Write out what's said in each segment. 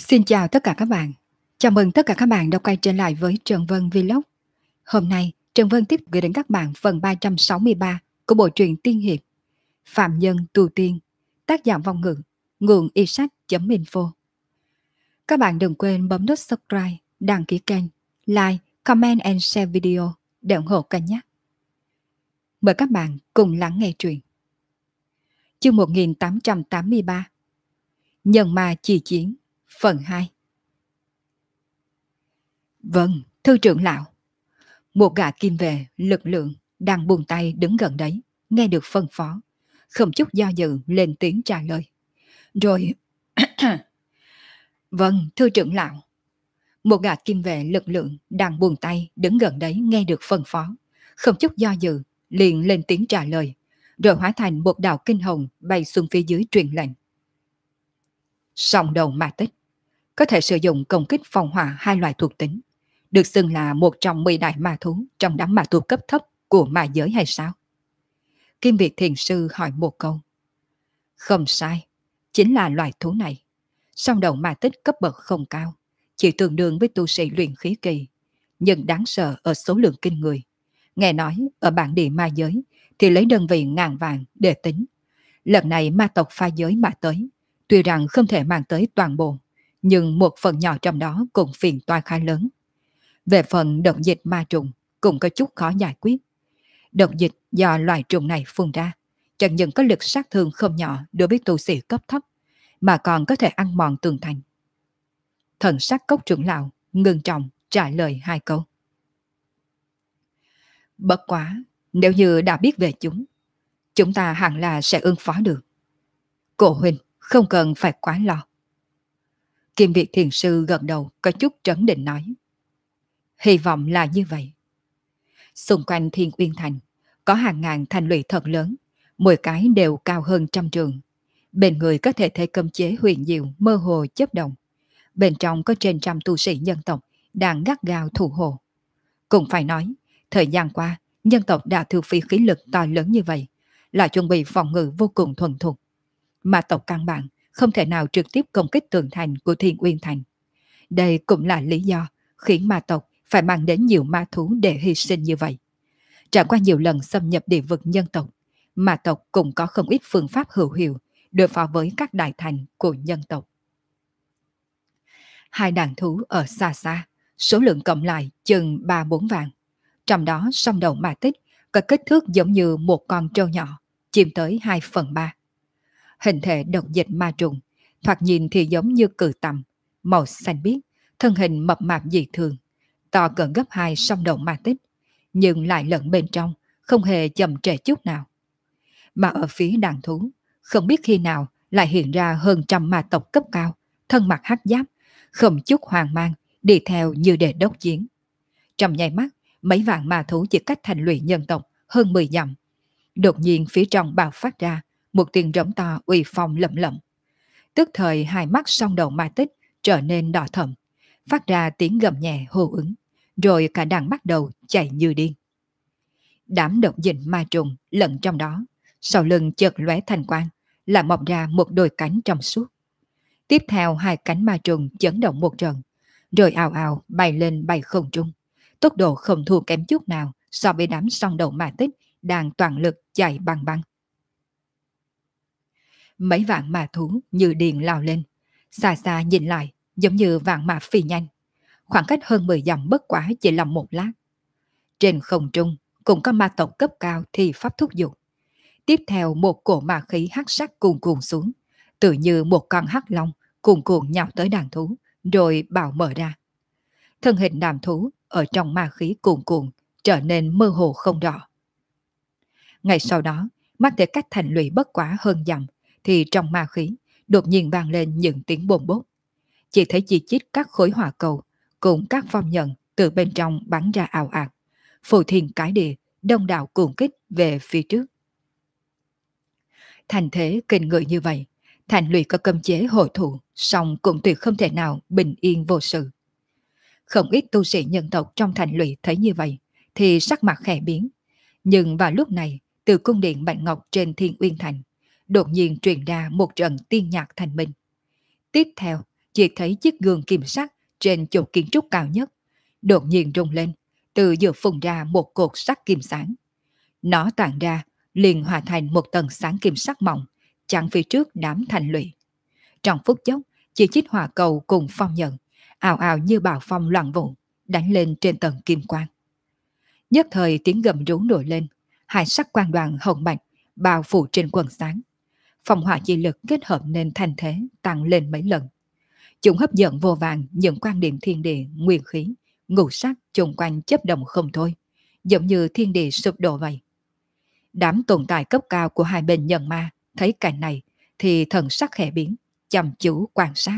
Xin chào tất cả các bạn. Chào mừng tất cả các bạn đã quay trở lại với Trần Vân Vlog. Hôm nay, Trần Vân tiếp gửi đến các bạn phần 363 của bộ truyện tiên hiệp Phạm Nhân Tu Tiên, tác giả vong ngữ, nguồn iSac.info. Các bạn đừng quên bấm nút subscribe, đăng ký kênh, like, comment and share video để ủng hộ kênh nhé. Mời các bạn cùng lắng nghe truyện. Chương 1883 Nhân ma chi chiến, phần 2. Vâng, thư trưởng lão. Một gã kim vệ lực lượng đang buông tay đứng gần đấy, nghe được phân phó, không chút do dự lên tiếng trả lời. Rồi, vâng, thưa trưởng lão. Một gã kim vệ lực lượng đang buông tay đứng gần đấy nghe được phân phó, không chút do dự liền lên tiếng trả lời, rồi hóa thành một đạo kinh hồng bay xuống phía dưới truyền lệnh. Song đầu ma tích có thể sử dụng công kích phòng hỏa hai loại thuộc tính, được xưng là một trong 10 đại ma thú trong đám ma thú cấp thấp của ma giới hay sao? Kim Việt Thiền Sư hỏi một câu. Không sai, chính là loài thú này. Song đầu ma tích cấp bậc không cao, chỉ tương đương với tu sĩ luyện khí kỳ, nhưng đáng sợ ở số lượng kinh người. Nghe nói ở bản địa ma giới thì lấy đơn vị ngàn vàng để tính. Lần này ma tộc pha giới mà tới, tuy rằng không thể mang tới toàn bộ, nhưng một phần nhỏ trong đó cũng phiền toái khá lớn. Về phần độc dịch ma trùng cũng có chút khó giải quyết. Độc dịch do loài trùng này phun ra, chẳng những có lực sát thương không nhỏ đối với tu sĩ cấp thấp, mà còn có thể ăn mòn tường thành. Thần sắc Cốc trưởng lão ngưng trọng trả lời hai câu. Bất quá, nếu như đã biết về chúng ta hẳn là sẽ ứng phó được. Cổ huynh không cần phải quá lo. Kim Việt Thiền Sư gật đầu có chút trấn định nói. Hy vọng là như vậy. Xung quanh Thiên Uyên Thành có hàng ngàn thành lũy thật lớn, mỗi cái đều cao hơn 100 trường. Bên người có thể thấy cấm chế huyền diệu mơ hồ chớp động. Bên trong có trên 100 tu sĩ nhân tộc đang gắt gao thủ hộ. Cũng phải nói, thời gian qua, nhân tộc đã tiêu phí khí lực to lớn như vậy, là chuẩn bị phòng ngự vô cùng thuần thục. Mà tộc căn bản không thể nào trực tiếp công kích tường thành của Thiên Uyên Thành. Đây cũng là lý do khiến ma tộc phải mang đến nhiều ma thú để hy sinh như vậy. Trải qua nhiều lần xâm nhập địa vực nhân tộc, ma tộc cũng có không ít phương pháp hữu hiệu đối phó với các đại thành của nhân tộc. Hai đàn thú ở xa xa, số lượng cộng lại chừng 3-4 vạn. Trong đó song đầu ma tích có kích thước giống như một con trâu nhỏ, chiếm tới 2/3. Hình thể độc dịch ma trùng, thoạt nhìn thì giống như cự tầm, màu xanh biếc, thân hình mập mạp dị thường, to cỡ gấp 2 song đầu ma tích, nhưng lại lẫn bên trong, không hề chậm trễ chút nào. Mà ở phía đàn thú, không biết khi nào lại hiện ra hơn 100 ma tộc cấp cao, thân mặc hắc giáp, không chút hoang mang, đi theo như để đốc chiến. Trong nháy mắt, mấy vạn ma thú chỉ cách thành lũy nhân tộc hơn 10 dặm. Đột nhiên phía trong bạo phát ra một tiếng rống to uy phong lẫm lẫm. Tức thời hai mắt song đầu ma tích trở nên đỏ thẫm, phát ra tiếng gầm nhẹ hô ứng, rồi cả đàn bắt đầu chạy như điên. Đám độc dịch ma trùng lẫn trong đó, sau lưng chợt lóe thành quang, lại mọc ra một đôi cánh trong suốt. Tiếp theo hai cánh ma trùng chấn động một trận, rồi ào ào bay lên bay không trung, tốc độ không thua kém chút nào so với đám song đầu ma tích đang toàn lực chạy băng băng. Mấy vạn ma thú như điên lao lên, xa xa nhìn lại giống như vạn ma phi nhanh, khoảng cách hơn 10 dặm bất quá chỉ là một lát. Trên không trung cũng có ma tộc cấp cao thì pháp thúc dục. Tiếp theo một cổ ma khí hắc sắc cuồn cuộn xuống, tự như một con hắc long cuồn cuộn nhào tới đàn thú, rồi bào mở ra. Thân hình đàn thú ở trong ma khí cuồn cuộn trở nên mơ hồ không rõ. Ngay sau đó, mắt thấy cách thành lũy bất quá hơn dặm, thì trong ma khí đột nhiên vang lên những tiếng bồn bốt. Chỉ thấy chi chít các khối hỏa cầu cùng các phong nhận từ bên trong bắn ra ào ạt, phù thiên cái địa, đông đảo cuồng kích về phía trước. Thành thế kinh người như vậy, thành lũy có cấm chế hội thủ, song cũng tuyệt không thể nào bình yên vô sự. Không ít tu sĩ nhân tộc trong thành lũy thấy như vậy, thì sắc mặt khẽ biến. Nhưng vào lúc này, từ cung điện Bạch Ngọc trên Thiên Uyên Thành, đột nhiên truyền ra một trận tiên nhạc thành minh. Tiếp theo, chỉ thấy chiếc gương kim sắc trên chỗ kiến trúc cao nhất, đột nhiên rung lên, từ giữa phun ra một cột sắt kim sáng. Nó tản ra, liền hòa thành một tầng sáng kim sắc mỏng, chặn phía trước đám thành lũy. Trong phút chốc, chỉ chiếc hỏa cầu cùng phong nhận, ào ào như bão phong loạn vũ, đánh lên trên tầng kim quang. Nhất thời tiếng gầm rú nổi lên, hai sắc quang đoàn hồng bạch bao phủ trên quần sáng. Phong hỏa chi lực kết hợp nên thành thế tăng lên mấy lần. Chúng hấp dẫn vô vàng những quan điểm thiên địa, nguyên khí, ngũ sắc chung quanh chấp động không thôi, giống như thiên địa sụp đổ vậy. Đám tồn tại cấp cao của hai bên nhân ma thấy cảnh này thì thần sắc khẽ biến, chăm chú quan sát.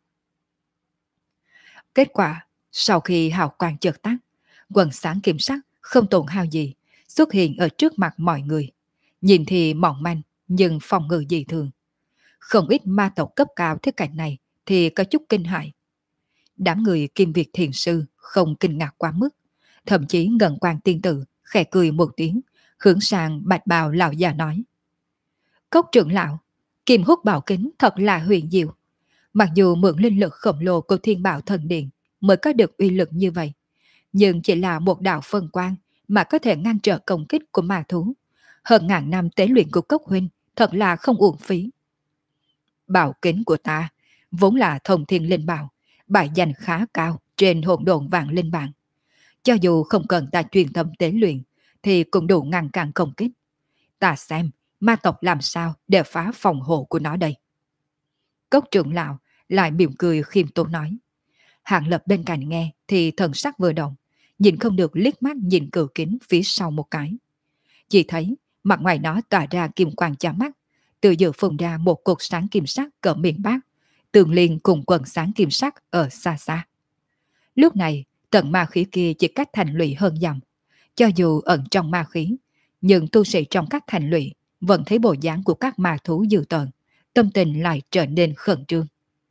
Kết quả, sau khi hào quang chợt tắt, quần sáng kim sắc không tổn hao gì xuất hiện ở trước mặt mọi người. Nhìn thì mỏng manh nhưng phòng ngự dị thường. Không ít ma tộc cấp cao thế cảnh này thì có chút kinh hãi. Đám người Kim Việt Thiền Sư không kinh ngạc quá mức, thậm chí Ngân Quang Tiên Tử khẽ cười một tiếng, hướng sang Bạch Bào lão già nói: Cốc trưởng lão, Kim Hút Bảo Kính thật là huyền diệu. Mặc dù mượn linh lực khổng lồ của Thiên Bảo Thần Điện mới có được uy lực như vậy, nhưng chỉ là một đạo phân quang mà có thể ngăn trở công kích của ma thú. Hơn ngàn năm tế luyện của Cốc huynh thật là không uổng phí. Bảo kính của ta vốn là thông thiên linh bảo, bài danh khá cao trên hỗn độn vạn linh bảng. Cho dù không cần ta truyền tâm tế luyện thì cũng đủ ngăn cản công kích. Ta xem ma tộc làm sao để phá phòng hộ của nó đây. Cốc trưởng lão lại mỉm cười khiêm tốn nói. Hạng Lập bên cạnh nghe thì thần sắc vừa động, nhìn không được liếc mắt nhìn cự kính phía sau một cái. Chỉ thấy mặt ngoài nó tỏa ra kim quang chói mắt, từ giữa phun ra một cột sáng kim sắc cỡ miệng bát, tương liên cùng quần sáng kim sắc ở xa xa. Lúc này, tận ma khí kia chỉ cách thành lũy hơn dặm. Cho dù ẩn trong ma khí, nhưng tu sĩ trong các thành lũy vẫn thấy bộ dáng của các ma thú dữ tợn, tâm tình lại trở nên khẩn trương.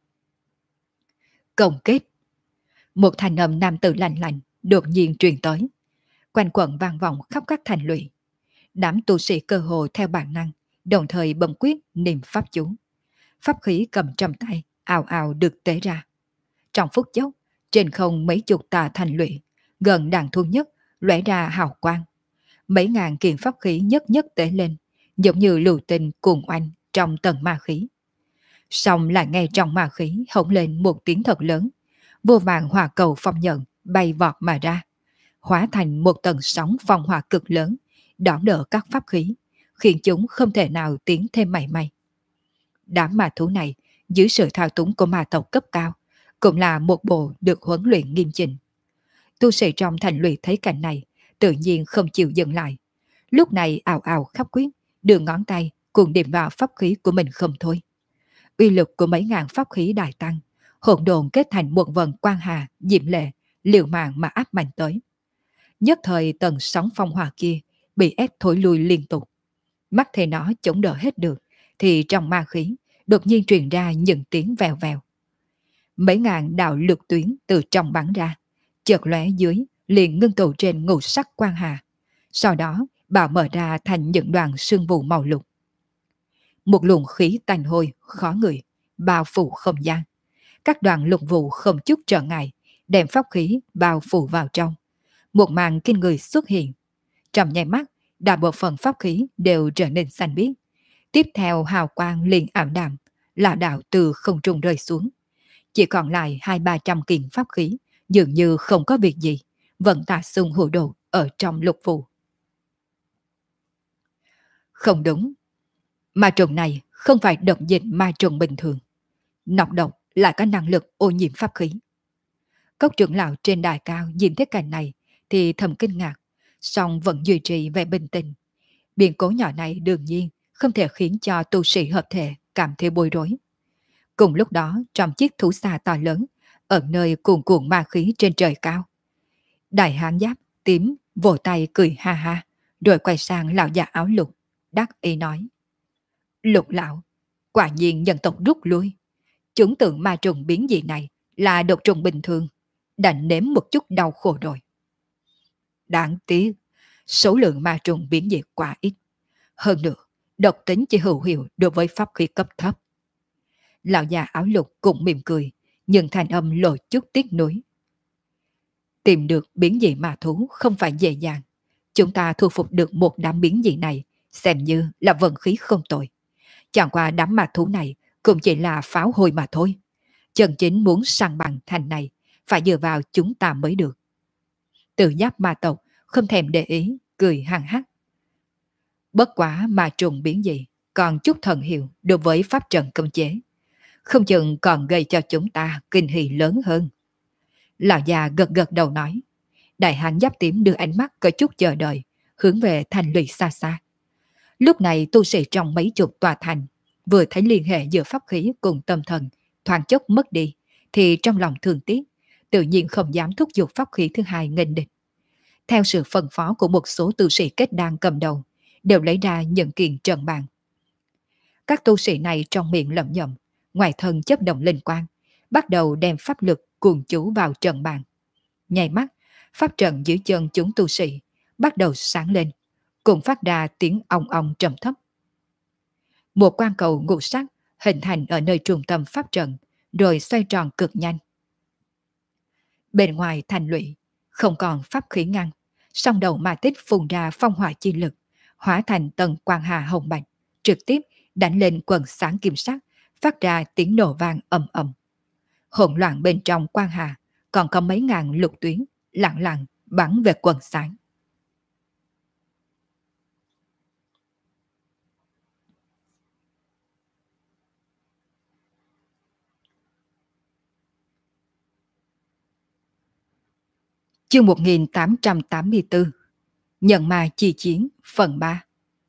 Công kết. Một thanh âm nam tử lạnh lạnh đột nhiên truyền tới, quanh quẩn vang vọng khắp các thành lũy. Đám tu sĩ cơ hồ theo bản năng, đồng thời bấm quyết niệm pháp chú. Pháp khí cầm trong tay, ào ào được tế ra. Trong phút chốc, trên không mấy chục tà thành lũy, gần đàn thu nhất, lóe ra hào quang. Mấy ngàn kiện pháp khí nhất nhất tế lên, giống như lưu tinh cuồng oanh trong tầng ma khí. Xong lại nghe trong ma khí hỗn lên một tiếng thật lớn, vô vàng hỏa cầu phong nhận bay vọt mà ra, hóa thành một tầng sóng phong hỏa cực lớn, đón đỡ các pháp khí, khiến chúng không thể nào tiến thêm mảy may. Đám ma thú này, dưới sự thao túng của ma tộc cấp cao, cũng là một bộ được huấn luyện nghiêm chỉnh. Tu sĩ trong thành lũy thấy cảnh này, tự nhiên không chịu dừng lại. Lúc này ào ào khắp quyết, đưa ngón tay cùng điểm vào pháp khí của mình không thôi. Uy lực của mấy ngàn pháp khí đại tăng, hỗn độn kết thành một vần quang hà, diệm lệ, liều mạng mà áp mạnh tới. Nhất thời tầng sóng phong hỏa kia bị ép thối lui liên tục. Mắt thấy nó chống đỡ hết được, thì trong ma khí đột nhiên truyền ra những tiếng vèo vèo. Mấy ngàn đạo lực tuyến từ trong bắn ra, chợt lóe dưới liền ngưng tụ trên ngũ sắc quang hà. Sau đó bào mở ra thành những đoàn sương mù màu lục. Một luồng khí tanh hôi khó ngửi bao phủ không gian. Các đoàn lục vụ không chút trở ngại, đem pháp khí bao phủ vào trong. Một màn kinh người xuất hiện. Trong nháy mắt, đại bộ phận pháp khí đều trở nên xanh biếc. Tiếp theo hào quang liền ảm đạm, lão đạo từ không trung rơi xuống. Chỉ còn lại 200-300 kiện pháp khí, dường như không có việc gì, vẫn tà xung hữu đồ ở trong lục vụ. Không đúng, ma trùng này không phải độc dịch ma trùng bình thường. Nọc độc lại có năng lực ô nhiễm pháp khí. Cốc trưởng lão trên đài cao nhìn thấy cảnh này thì thầm kinh ngạc, song vẫn duy trì vẻ bình tĩnh. Biến cố nhỏ này đương nhiên không thể khiến cho tu sĩ hợp thể cảm thấy bối rối. Cùng lúc đó, trong chiếc thú xà to lớn, ở nơi cuồn cuộn ma khí trên trời cao, đại hán giáp tím vỗ tay cười ha ha, rồi quay sang lão già áo lục, đắc ý nói: Lục lão, quả nhiên nhân tộc rút lui. Chúng tưởng ma trùng biến dị này là độc trùng bình thường, đành nếm một chút đau khổ rồi. Đáng tiếc, số lượng ma trùng biến dị quá ít. Hơn nữa, độc tính chỉ hữu hiệu đối với pháp khí cấp thấp. Lão già áo lục cũng mỉm cười, nhưng thanh âm lộ chút tiếc nuối. Tìm được biến dị ma thú không phải dễ dàng. Chúng ta thu phục được một đám biến dị này, xem như là vận khí không tồi. Chẳng qua đám ma thú này cũng chỉ là pháo hôi mà thôi. Chân chính muốn săn bằng thành này, phải dựa vào chúng ta mới được. Tự giáp ma tộc không thèm để ý, cười hăng hắc. Bất quá ma trùng biến dị, còn chút thần hiệu đối với pháp trận cấm chế. Không chừng còn gây cho chúng ta kinh hỉ lớn hơn. Lão già gật gật đầu nói. Đại hán giáp tím đưa ánh mắt có chút chờ đợi, hướng về thành lũy xa xa. Lúc này tu sĩ trong mấy chục tòa thành, vừa thấy liên hệ giữa pháp khí cùng tâm thần, thoáng chốc mất đi, thì trong lòng thương tiếc, tự nhiên không dám thúc giục pháp khí thứ hai nghênh địch. Theo sự phân phó của một số tu sĩ kết đan cầm đầu, đều lấy ra những kiện trận bàn. Các tu sĩ này trong miệng lẩm nhẩm, ngoài thân chấp động linh quang, bắt đầu đem pháp lực cuồng chú vào trận bàn. Nháy mắt, pháp trận dưới chân chúng tu sĩ bắt đầu sáng lên, cùng phát ra tiếng ong ong trầm thấp. Một quan cầu ngũ sắc hình thành ở nơi trung tâm pháp trận, rồi xoay tròn cực nhanh. Bên ngoài thành lũy, không còn pháp khí ngăn, song đầu ma tích phun ra phong hỏa chi lực, hóa thành tầng quang hà hồng bạch, trực tiếp đánh lên quần sáng kim sắc, phát ra tiếng nổ vang ầm ầm. Hỗn loạn bên trong quang hà, còn có mấy ngàn lục tuyến lặng lặng bắn về quần sáng. Chương 1884, Nhận ma chi chiến phần 3.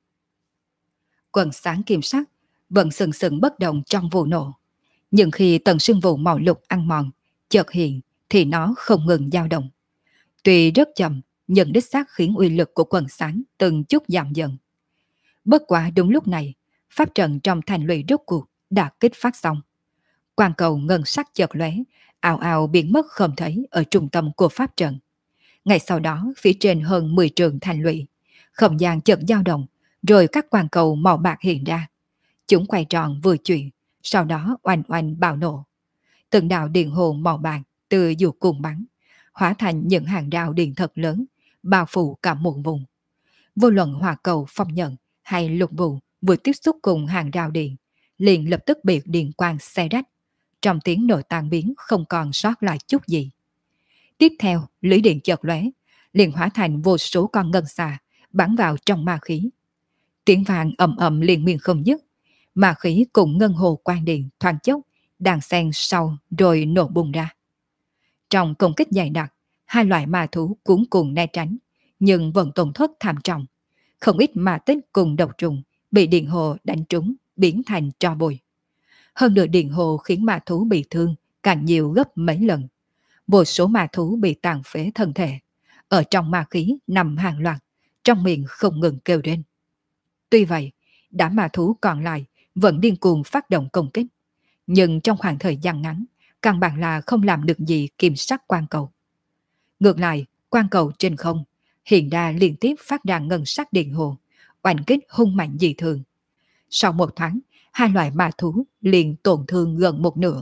Quần sáng kim sắc vẫn sừng sừng bất động trong vụ nổ, nhưng khi tầng sương vụ màu lục ăn mòn chợt hiện thì nó không ngừng dao động. Tuy rất chậm, nhưng đích xác khiến uy lực của quần sáng từng chút giảm dần. Bất quá đúng lúc này, pháp trận trong thành lũy rốt cuộc đã kích phát xong. Quang cầu ngân sắc chợt lóe, ào ào biến mất không thấy ở trung tâm của pháp trận. Ngay sau đó, phía trên hơn 10 trường thành lũy, không gian chợt dao động, rồi các quang cầu màu bạc hiện ra. Chúng quay tròn vừa chuyển, sau đó oanh oanh bạo nổ. Từng đạo điện hồ màu bạc từ dù cùng bắn, hóa thành những hàng rào điện thật lớn, bao phủ cả một vùng. Vô luận hỏa cầu phong nhận hay lục vụ vừa tiếp xúc cùng hàng rào điện, liền lập tức bị điện quang xé rách. Trong tiếng nổ tan biến không còn sót lại chút gì. Tiếp theo, lưỡi điện chợt lóe, liền hóa thành vô số con ngân xà bắn vào trong ma khí. Tiếng vàng ầm ầm liên miên không dứt, ma khí cùng ngân hồ quang điện thoáng chốc đàn xen sau rồi nổ bùng ra. Trong công kích dày đặc, hai loại ma thú cuốn cùng né tránh, nhưng vẫn tổn thất thảm trọng. Không ít ma tích cùng độc trùng bị điện hồ đánh trúng, biến thành tro bụi. Hơn nữa điện hồ khiến ma thú bị thương càng nhiều gấp mấy lần. Vô số ma thú bị tàn phế thân thể, ở trong ma khí nằm hàng loạt, trong miệng không ngừng kêu lên. Tuy vậy, đám ma thú còn lại vẫn điên cuồng phát động công kích, nhưng trong khoảng thời gian ngắn, căn bản là không làm được gì kiểm soát quan cầu. Ngược lại, quan cầu trên không hiện ra liên tiếp phát ra ngân sắc điện hồ, oanh kích hung mạnh dị thường. Sau một thoáng, hai loại ma thú liền tổn thương gần một nửa.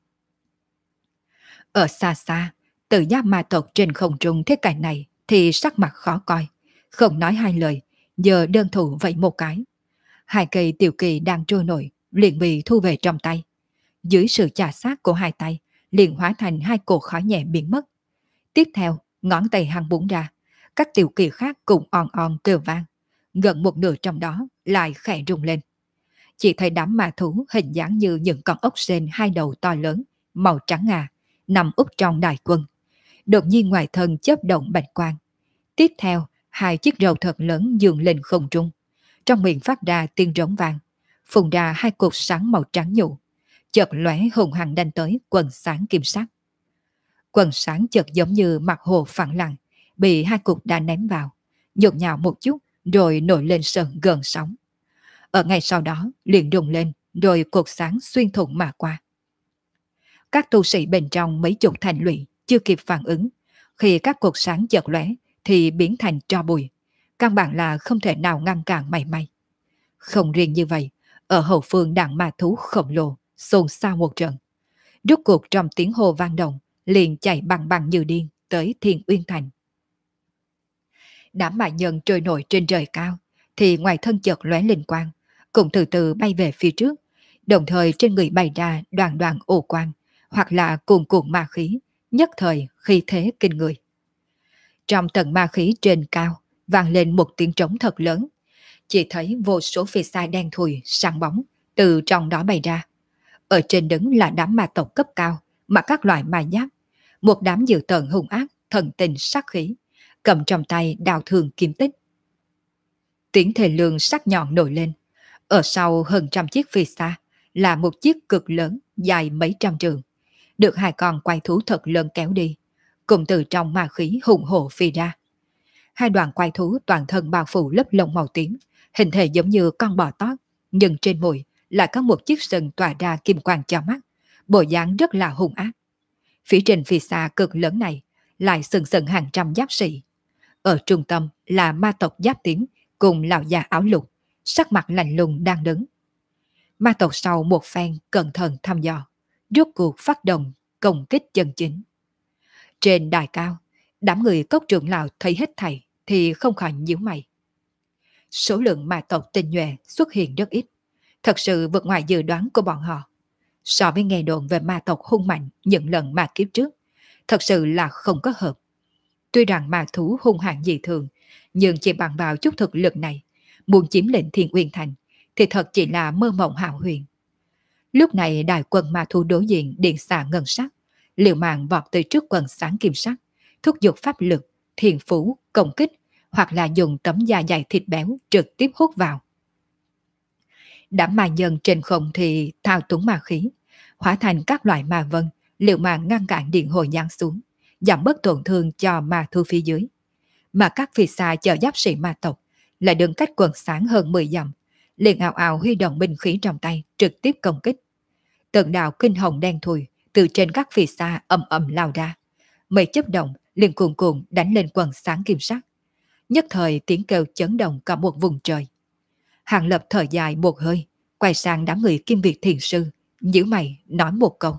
Ở xa xa, tự giác ma tộc trên không trung thế cảnh này thì sắc mặt khó coi, không nói hai lời, giờ đơn thủ vẫy một cái. Hai cây tiểu kỳ đang trôi nổi, liền bị thu về trong tay. Dưới sự chà sát của hai tay, liền hóa thành hai cột khói nhẹ biến mất. Tiếp theo, ngón tay hắn búng ra, các tiểu kỳ khác cùng on on kêu vang. Gần một nửa trong đó lại khẽ rung lên. Chỉ thấy đám ma thú hình dáng như những con ốc sên hai đầu to lớn, màu trắng ngà, nằm úp trong đại quân. Đột nhiên ngoài thân chớp động bạch quang. Tiếp theo, hai chiếc râu thật lớn dường lên không trung. Trong miệng phát ra tiếng rống vang, phun ra hai cột sáng màu trắng nhũ, chợt lóe hùng hăng đánh tới quần sáng kim sắc. Quần sáng chợt giống như mặt hồ phẳng lặng, bị hai cục đá ném vào, nhộn nhạo một chút rồi nổi lên sân gần sóng. Ở ngay sau đó liền rung lên, rồi cột sáng xuyên thủng mà qua. Các tu sĩ bên trong mấy chục thành lũy chưa kịp phản ứng, khi các cột sáng chợt lóe thì biến thành tro bụi, căn bản là không thể nào ngăn cản mảy may. Không riêng như vậy, ở hậu phương đảng ma thú khổng lồ xôn xao một trận. Rốt cuộc trong tiếng hô vang động, liền chạy bằng bằng như điên tới Thiên Uyên Thành. Đám mại nhân trôi nổi trên trời cao, thì ngoài thân chợt lóe linh quang, cùng từ từ bay về phía trước, đồng thời trên người bay ra đoàn đoàn ô quang, hoặc là cuồn cuộn ma khí, nhất thời khí thế kinh người. Trong tầng ma khí trên cao, vang lên một tiếng trống thật lớn, chỉ thấy vô số phi xa đen thùi, sáng bóng, từ trong đó bay ra. Ở trên đứng là đám ma tộc cấp cao, mặc các loại ma giáp, một đám dữ tợn hung ác, thần tình sát khí, cầm trong tay đào thương kim tích. Tiếng thề lương sắc nhọn nổi lên, ở sau hơn trăm chiếc phi xa là một chiếc cực lớn dài mấy trăm trường, được hai con quái thú thật lớn kéo đi, cùng từ trong ma khí hùng hổ phi ra. Hai đoàn quái thú toàn thân bao phủ lớp lông màu tím, hình thể giống như con bò tót, nhưng trên mũi lại có một chiếc sừng tỏa ra kim quang cho mắt, bộ dáng rất là hung ác. Phía trên phi xa cực lớn này lại sừng sừng hàng trăm giáp sĩ. Ở trung tâm là ma tộc giáp tím cùng lão già áo lục, sắc mặt lạnh lùng đang đứng. Ma tộc sau một phen cẩn thận thăm dò, rốt cuộc phát động công kích chân chính. Trên đài cao, đám người cốc trưởng lão thấy hết thảy thì không khỏi nhíu mày. Số lượng ma tộc tinh nhuệ xuất hiện rất ít, thật sự vượt ngoài dự đoán của bọn họ. So với nghe đồn về ma tộc hung mạnh những lần ma kiếp trước, thật sự là không có hợp. Tuy rằng ma thú hung hãn dị thường, nhưng chỉ bằng vào chút thực lực này, muốn chiếm lĩnh Thiên Uyên Thành thì thật chỉ là mơ mộng hão huyền. Lúc này đại quân ma thú đối diện điện xạ ngân sắc, liều mạng vọt tới trước quần sáng kim sắc, thúc giục pháp lực, thiền phú, công kích, hoặc là dùng tấm da dày thịt béo trực tiếp hút vào. Đám ma nhân trên không thì thao túng ma khí, hóa thành các loại ma vân, liều mạng ngăn cản điện hồi giáng xuống, giảm bớt tổn thương cho ma thu phía dưới. Mà các phi xa chở giáp sĩ ma tộc lại đứng cách quần sáng hơn 10 dặm, liền ào ào huy động binh khí trong tay trực tiếp công kích. Từng đạo kinh hồng đen thui từ trên các phi xa ầm ầm lao ra, mấy chớp động liền cuồn cuộn đánh lên quần sáng kim sắc. Nhất thời tiếng kêu chấn động cả một vùng trời. Hàng Lập thở dài một hơi, quay sang đám người Kim Việt thiền sư, nhíu mày nói một câu: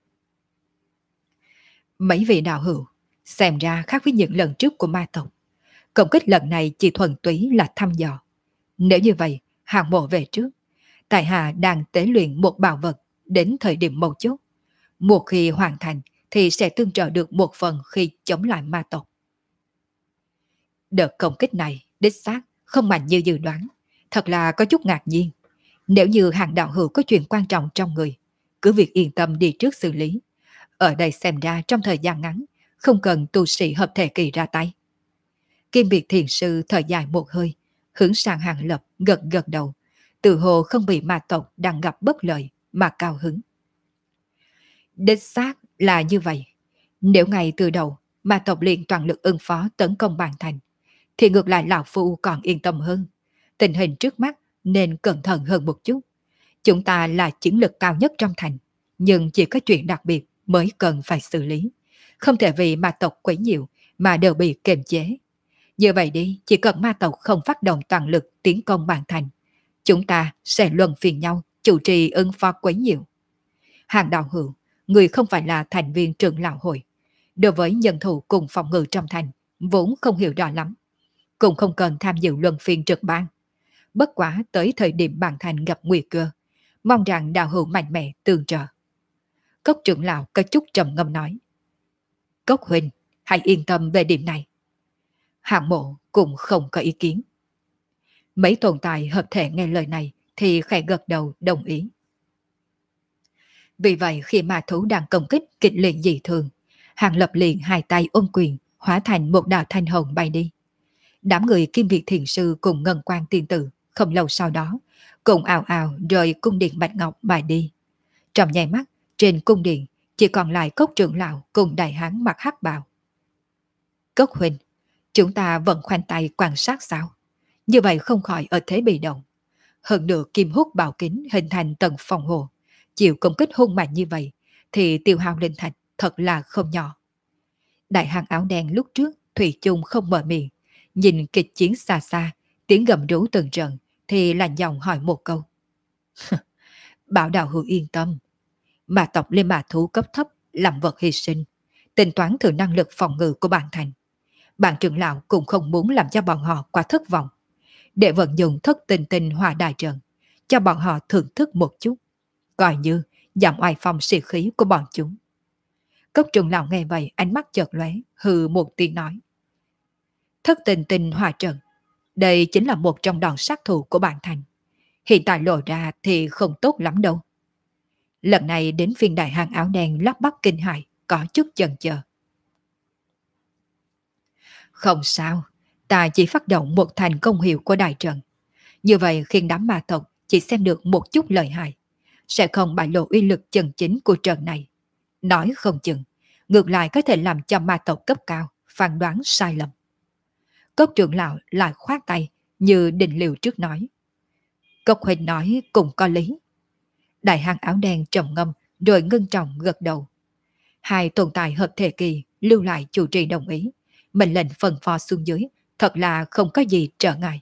mấy vị đạo hữu, xem ra khác với những lần trước của ma tộc, công kích lần này chỉ thuần túy là thăm dò. Nếu như vậy, hàng mộ về trước, tại hạ đang tế luyện một bảo vật đến thời điểm mấu chốt. Một khi hoàn thành thì sẽ tương trợ được một phần khi chống lại ma tộc. Đợt công kích này đích xác không mạnh như dự đoán, thật là có chút ngạc nhiên. Nếu như hàng đạo hữu có chuyện quan trọng trong người, cứ việc yên tâm đi trước xử lý. Ở đây xem ra trong thời gian ngắn, không cần tu sĩ hợp thể kỳ ra tay. Kim Việt thiền sư thở dài một hơi, hướng sang Hàng Lập gật gật đầu, tự hồ không bị ma tộc đang gặp bất lợi mà cao hứng. Đích xác là như vậy. Nếu ngay từ đầu ma tộc liền toàn lực ứng phó tấn công Bàn Thành, thì ngược lại lão phu còn yên tâm hơn. Tình hình trước mắt nên cẩn thận hơn một chút. Chúng ta là chiến lực cao nhất trong thành, nhưng chỉ có chuyện đặc biệt mới cần phải xử lý. Không thể vì ma tộc quấy nhiều mà đều bị kiềm chế. Như vậy đi, chỉ cần ma tộc không phát động toàn lực tiến công Bàn Thành, chúng ta sẽ luân phiên nhau chủ trì ứng phó quấy nhiều. Hàng đạo hữu, người không phải là thành viên trưởng lão hội, đối với nhân thủ cùng phòng ngự trong thành vốn không hiểu rõ lắm, cũng không cần tham dự luân phiên trực ban. Bất quá tới thời điểm Bàn Thành gặp nguy cơ, mong rằng đạo hữu mạnh mẽ tương trợ. Cốc trưởng lão có chút trầm ngâm nói: Cốc huynh, hãy yên tâm về điểm này. Hạng mộ cũng không có ý kiến. Mấy tồn tại hợp thể nghe lời này thì khẽ gật đầu đồng ý. Vì vậy khi ma thú đang công kích kịch liệt dị thường, Hàng Lập liền hai tay ôm quyền, hóa thành một đạo thanh hồng bay đi. Đám người Kim Việt thiền sư cùng Ngân Quan tiên tử không lâu sau đó cùng ào ào rời cung điện Bạch Ngọc bài đi. Trong nháy mắt, trên cung điện chỉ còn lại Cốc trưởng lão cùng đại hán mặc hắc bào. Cốc huynh, chúng ta vẫn khoanh tay quan sát sao? Như vậy không khỏi ở thế bị động. Hơn nữa kim hút bảo kính hình thành tầng phòng hộ, chịu công kích hung mạnh như vậy thì tiêu hao linh thạch thật là không nhỏ. Đại hán áo đen lúc trước thủy chung không mở miệng, nhìn kịch chiến xa xa, tiếng gầm rú từng trận thì lạnh giọng hỏi một câu. Bảo đạo hữu yên tâm, Ma tộc lên ma thú cấp thấp làm vật hy sinh, tính toán thử năng lực phòng ngự của bản thành. Bạn trưởng lão cũng không muốn làm cho bọn họ quá thất vọng, để vận dụng thất tình tình hòa đại trận, cho bọn họ thưởng thức một chút, coi như giảm oai phong sĩ khí của bọn chúng. Cốc trưởng lão nghe vậy ánh mắt chợt lóe, hừ một tiếng nói. Thất tình tình hòa trận, đây chính là một trong đòn sát thủ của bản thành. Hiện tại lộ ra thì không tốt lắm đâu. Lần này đến phiên đại hang áo đen lắp bắp kinh hãi, có chút chần chờ. Không sao, ta chỉ phát động một thành công hiệu của đại trận. Như vậy khiến đám ma tộc chỉ xem được một chút lợi hại, sẽ không bại lộ uy lực chân chính của trận này. Nói không chừng, ngược lại có thể làm cho ma tộc cấp cao phán đoán sai lầm. Cốc trưởng lão lại khoát tay như định liệu trước nói. Cốc huynh nói cũng có lý. Đại hang áo đen trầm ngâm rồi ngưng trọng gật đầu. Hai tồn tại hợp thể kỳ lưu lại chủ trì đồng ý, mệnh lệnh phân phó xuống dưới, thật là không có gì trở ngại.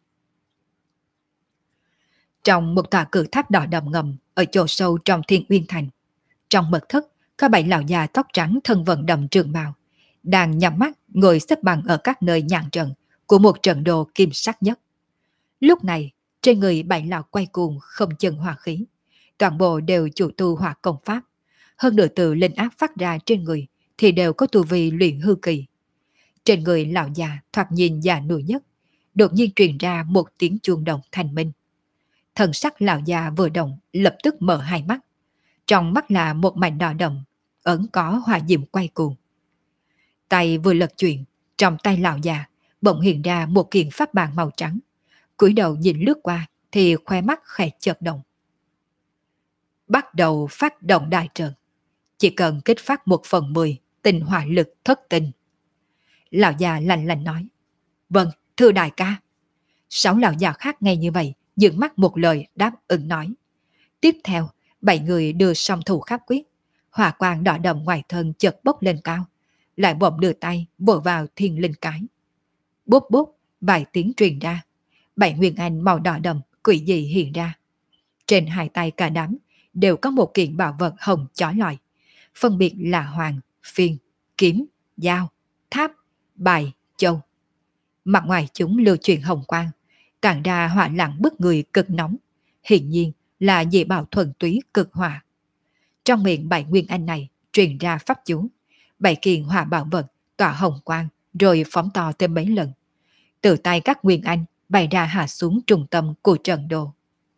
Trong một tòa cự tháp đỏ đậm ngầm ở chỗ sâu trong Thiên Uyên Thành, trong mật thất có 7 lão già tóc trắng thân vận đậm trường bào, đang nhắm mắt ngồi xếp bằng ở các nơi nhàn trận của một trận đồ kim sắc nhất. Lúc này, trên người 7 lão quay cuồng không chân hỏa khí, toàn bộ đều chủ tu hỏa công pháp. Hơn nửa từ linh áp phát ra trên người thì đều có tu vi luyện hư kỳ. Trên người lão già thoạt nhìn già nua nhất, đột nhiên truyền ra một tiếng chuông đồng thanh minh. Thần sắc lão già vừa động lập tức mở hai mắt, trong mắt là một mảnh đỏ đậm, ẩn có hỏa diệm quay cuồng. Tay vừa lật chuyển, trong tay lão già bỗng hiện ra một kiện pháp bảo màu trắng. Cúi đầu nhìn lướt qua thì khoe mắt khẽ chợt động. Bắt đầu phát động đại trận, chỉ cần kích phát 1/10 tinh hỏa lực thất tinh. Lão già lạnh lạnh nói. Vâng, thưa đại ca. 6 lão già khác nghe như vậy, dựng mắt một lời đáp ứng nói. Tiếp theo, 7 người đưa song thủ khắp quyết. Hỏa quang đỏ đậm ngoài thân chợt bốc lên cao, lại bỗng đưa tay vỗ vào thiên linh cái. Bốp bốp, vài tiếng truyền ra. 7 nguyên anh màu đỏ đậm quỷ dị hiện ra. Trên hai tay cả đám đều có một kiện bảo vật hồng chói lọi, phân biệt là hoàng, phiên, kiếm, dao, tháp, bài, châu. Mặt ngoài chúng lưu chuyển hồng quang, tản ra hỏa lặng bức người cực nóng, hiển nhiên là dị bảo thuần túy cực hỏa. Trong miệng 7 nguyên anh này truyền ra pháp chú, 7 kiện hỏa bảo vật tỏa hồng quang rồi phóng to thêm mấy lần. Từ tay các nguyên anh bày ra hạ xuống trung tâm của trận đồ.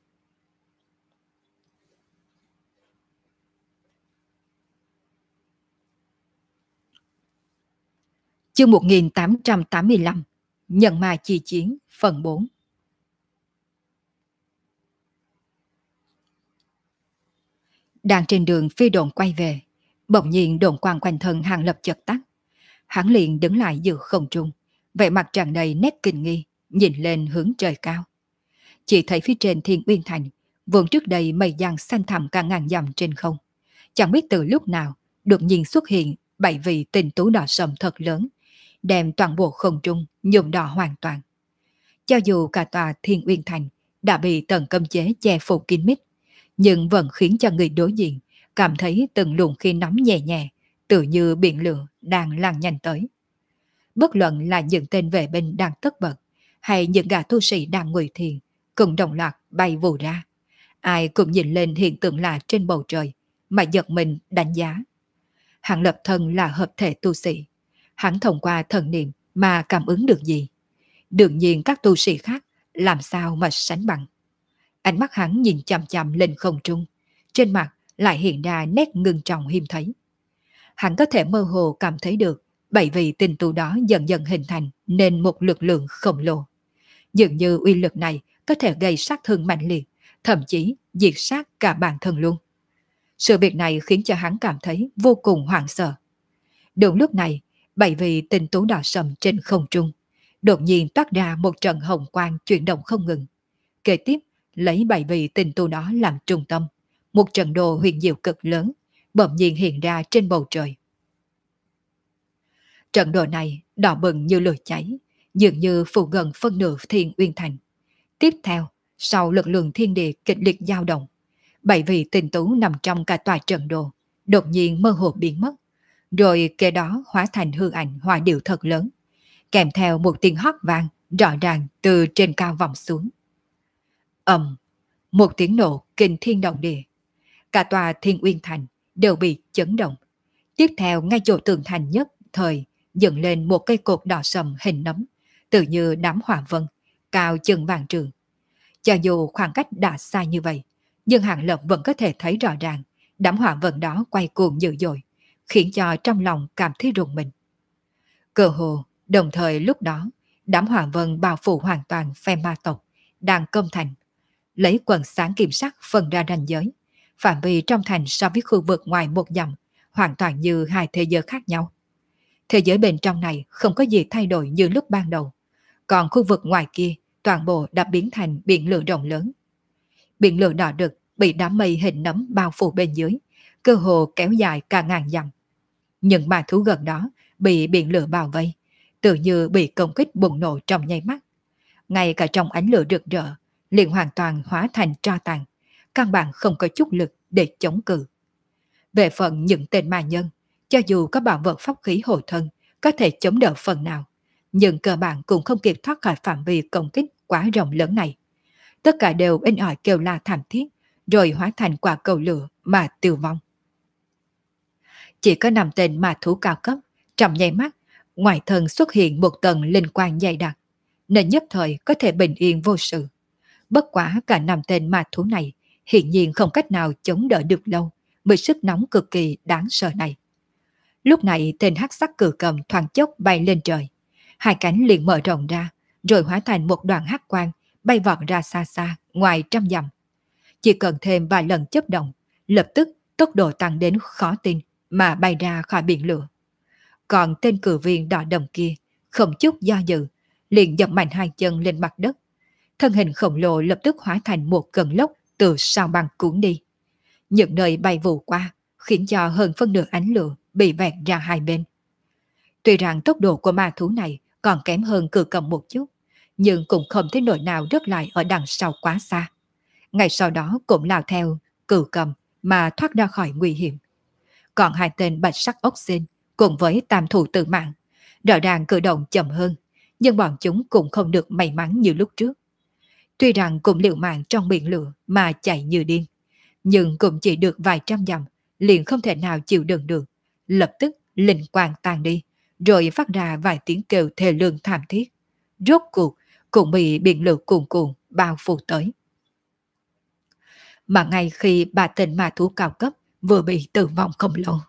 Chương 1885, Nhận ma chi chiến phần 4. Đang trên đường phi độn quay về, bỗng nhiên độn quang quanh thân Hàng Lập chợt tắt. Hắn liền đứng lại giữa không trung, vẻ mặt tràn đầy nét kinh nghi, nhìn lên hướng trời cao. Chỉ thấy phía trên Thiên Uyên Thành, vốn trước đây mây giăng xanh thẳm cả ngàn dặm trên không, chẳng biết từ lúc nào đột nhiên xuất hiện 7 vị tinh tú đỏ sầm thật lớn, đem toàn bộ không trung nhuộm đỏ hoàn toàn. Cho dù cả tòa Thiên Uyên Thành đã bị tầng cấm chế che phủ kín mít, nhưng vẫn khiến cho người đối diện cảm thấy từng luồng khí nóng nhẹ nhẹ, tự như biển lửa đang lan nhanh tới. Bất luận là những tên vệ binh đang tất bật, hay những gã tu sĩ đang ngồi thiền, cùng đồng loạt bay vù ra. Ai cũng nhìn lên hiện tượng lạ trên bầu trời, mà giật mình đánh giá. Hàng Lập thân là hợp thể tu sĩ, hắn thông qua thần niệm mà cảm ứng được gì? Đương nhiên các tu sĩ khác làm sao mà sánh bằng. Ánh mắt hắn nhìn chằm chằm lên không trung, trên mặt lại hiện ra nét ngưng trọng hiếm thấy. Hắn có thể mơ hồ cảm thấy được 7 vị tinh tu đó dần dần hình thành nên một lực lượng khổng lồ. Dường như uy lực này có thể gây sát thương mạnh liệt, thậm chí diệt sát cả bản thân luôn. Sự việc này khiến cho hắn cảm thấy vô cùng hoảng sợ. Đúng lúc này, 7 vị tinh tú đỏ sầm trên không trung đột nhiên toát ra một trận hồng quang chuyển động không ngừng. Kế tiếp, lấy 7 vị tinh tu đó làm trung tâm, một trận đồ huyền diệu cực lớn bỗng nhiên hiện ra trên bầu trời. Trận đồ này đỏ bừng như lửa cháy, dường như phủ gần phân nửa Thiên Uyên Thành. Tiếp theo, sau lực lượng thiên địa kịch liệt dao động, Bảy vị tinh tú nằm trong cả tòa trận đồ, đột nhiên mơ hồ biến mất, rồi kế đó hóa thành hư ảnh hòa điệu thật lớn, kèm theo một tiếng hót vang rõ ràng từ trên cao vọng xuống. Ầm, một tiếng nổ kinh thiên động địa, cả tòa Thiên Uyên Thành đều bị chấn động. Tiếp theo ngay chỗ tường thành nhất thời dựng lên một cây cột đỏ sầm hình nấm, tự như đám hỏa vân, cao chừng vạn trượng. Cho dù khoảng cách đã xa như vậy, nhưng Hàng Lập vẫn có thể thấy rõ ràng đám hỏa vân đó quay cuồng dữ dội, khiến cho trong lòng cảm thấy rùng mình. Cơ hồ đồng thời lúc đó, đám hỏa vân bao phủ hoàn toàn phe ma tộc đang công thành, lấy quần sáng kiểm sắc phân ra ranh giới. Phạm vi trong thành so với khu vực ngoài một dặm hoàn toàn như hai thế giới khác nhau. Thế giới bên trong này không có gì thay đổi như lúc ban đầu, còn khu vực ngoài kia toàn bộ đã biến thành biển lửa rộng lớn. Biển lửa đỏ đực bị đám mây hình nấm bao phủ bên dưới, cơ hồ kéo dài cả ngàn dặm. Những ma thú gần đó bị biển lửa bao vây, tự như bị công kích bùng nổ trong nháy mắt. Ngay cả trong ánh lửa rực rỡ, liền hoàn toàn hóa thành tro tàn, căn bản không có chút lực để chống cự. Về phần những tên ma nhân, cho dù có bảo vật pháp khí hộ thân, có thể chống đỡ phần nào, nhưng cơ bản cũng không kịp thoát khỏi phạm vi công kích quá rộng lớn này. Tất cả đều inh ỏi kêu la thảm thiết, rồi hóa thành quả cầu lửa mà tiêu vong. Chỉ có 5 tên ma thú cao cấp, trong nháy mắt, ngoài thân xuất hiện một tầng linh quang dày đặc, nên nhất thời có thể bình yên vô sự. Bất quá cả 5 tên ma thú này hiển nhiên không cách nào chống đỡ được lâu với sức nóng cực kỳ đáng sợ này. Lúc này tên hắc sắc cự cầm thoáng chốc bay lên trời, hai cánh liền mở rộng ra, rồi hóa thành một đoàn hắc quang bay vọt ra xa xa ngoài trăm dặm. Chỉ cần thêm vài lần chớp động, lập tức tốc độ tăng đến khó tin mà bay ra khỏi biển lửa. Còn tên cử viên đỏ đầm kia không chút do dự, liền dậm mạnh hai chân lên mặt đất. Thân hình khổng lồ lập tức hóa thành một cơn lốc từ sao băng cuốn đi. Những nơi bay vụ qua khiến cho hơn phân nửa ánh lửa bị vẹt ra hai bên. Tuy rằng tốc độ của ma thú này còn kém hơn cự cầm một chút, nhưng cũng không thấy nỗi nào rớt lại ở đằng sau quá xa. Ngay sau đó cũng lao theo cự cầm mà thoát ra khỏi nguy hiểm. Còn hai tên bạch sắc ốc xin cùng với tam thủ tự mạng, rõ ràng cử động chậm hơn, nhưng bọn chúng cũng không được may mắn như lúc trước. Tuy rằng cũng liều mạng trong biển lửa mà chạy như điên, nhưng cũng chỉ được vài trăm dặm, liền không thể nào chịu đựng được, lập tức linh quang tan đi, rồi phát ra vài tiếng kêu thê lương thảm thiết. Rốt cuộc cũng bị biển lửa cuồn cuộn bao phủ tới. Mà ngay khi ba tên ma thú cao cấp vừa bị tử vong không lâu,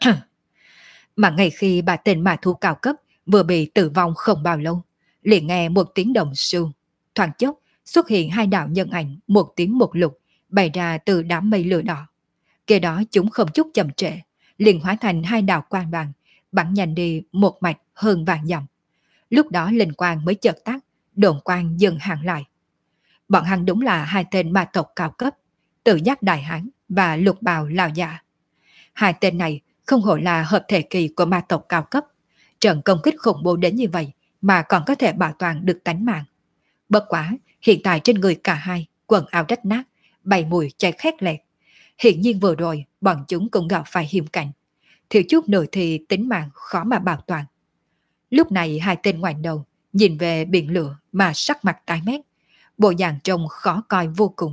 bao lâu, liền nghe một tiếng động sưu, thoáng chốc xuất hiện hai đạo nhân ảnh một tiếng một lục bày ra từ đám mây lửa đỏ. Kế đó chúng không chút chậm trễ, liền hóa thành hai đạo quang đoàn, bắn nhanh đi một mạch hơn vạn dặm. Lúc đó linh quang mới chợt tắt, đồn quang dừng hẳn lại. Bọn hắn đúng là hai tên ma tộc cao cấp, Tự Giác Đại Hán và Lục Bào Lão Giả. Hai tên này không hổ là hợp thể kỳ của ma tộc cao cấp. Trận công kích khủng bố đến như vậy mà còn có thể bảo toàn được tánh mạng. Bất quá, hiện tại trên người cả hai quần áo rách nát, bay mùi cháy khét lẹt. Hiện nhiên vừa rồi bọn chúng cũng gặp phải hiểm cảnh, thiếu chút nữa thì tính mạng khó mà bảo toàn. Lúc này hai tên ngoảnh đầu nhìn về biển lửa mà sắc mặt tái mét, bộ dạng trông khó coi vô cùng.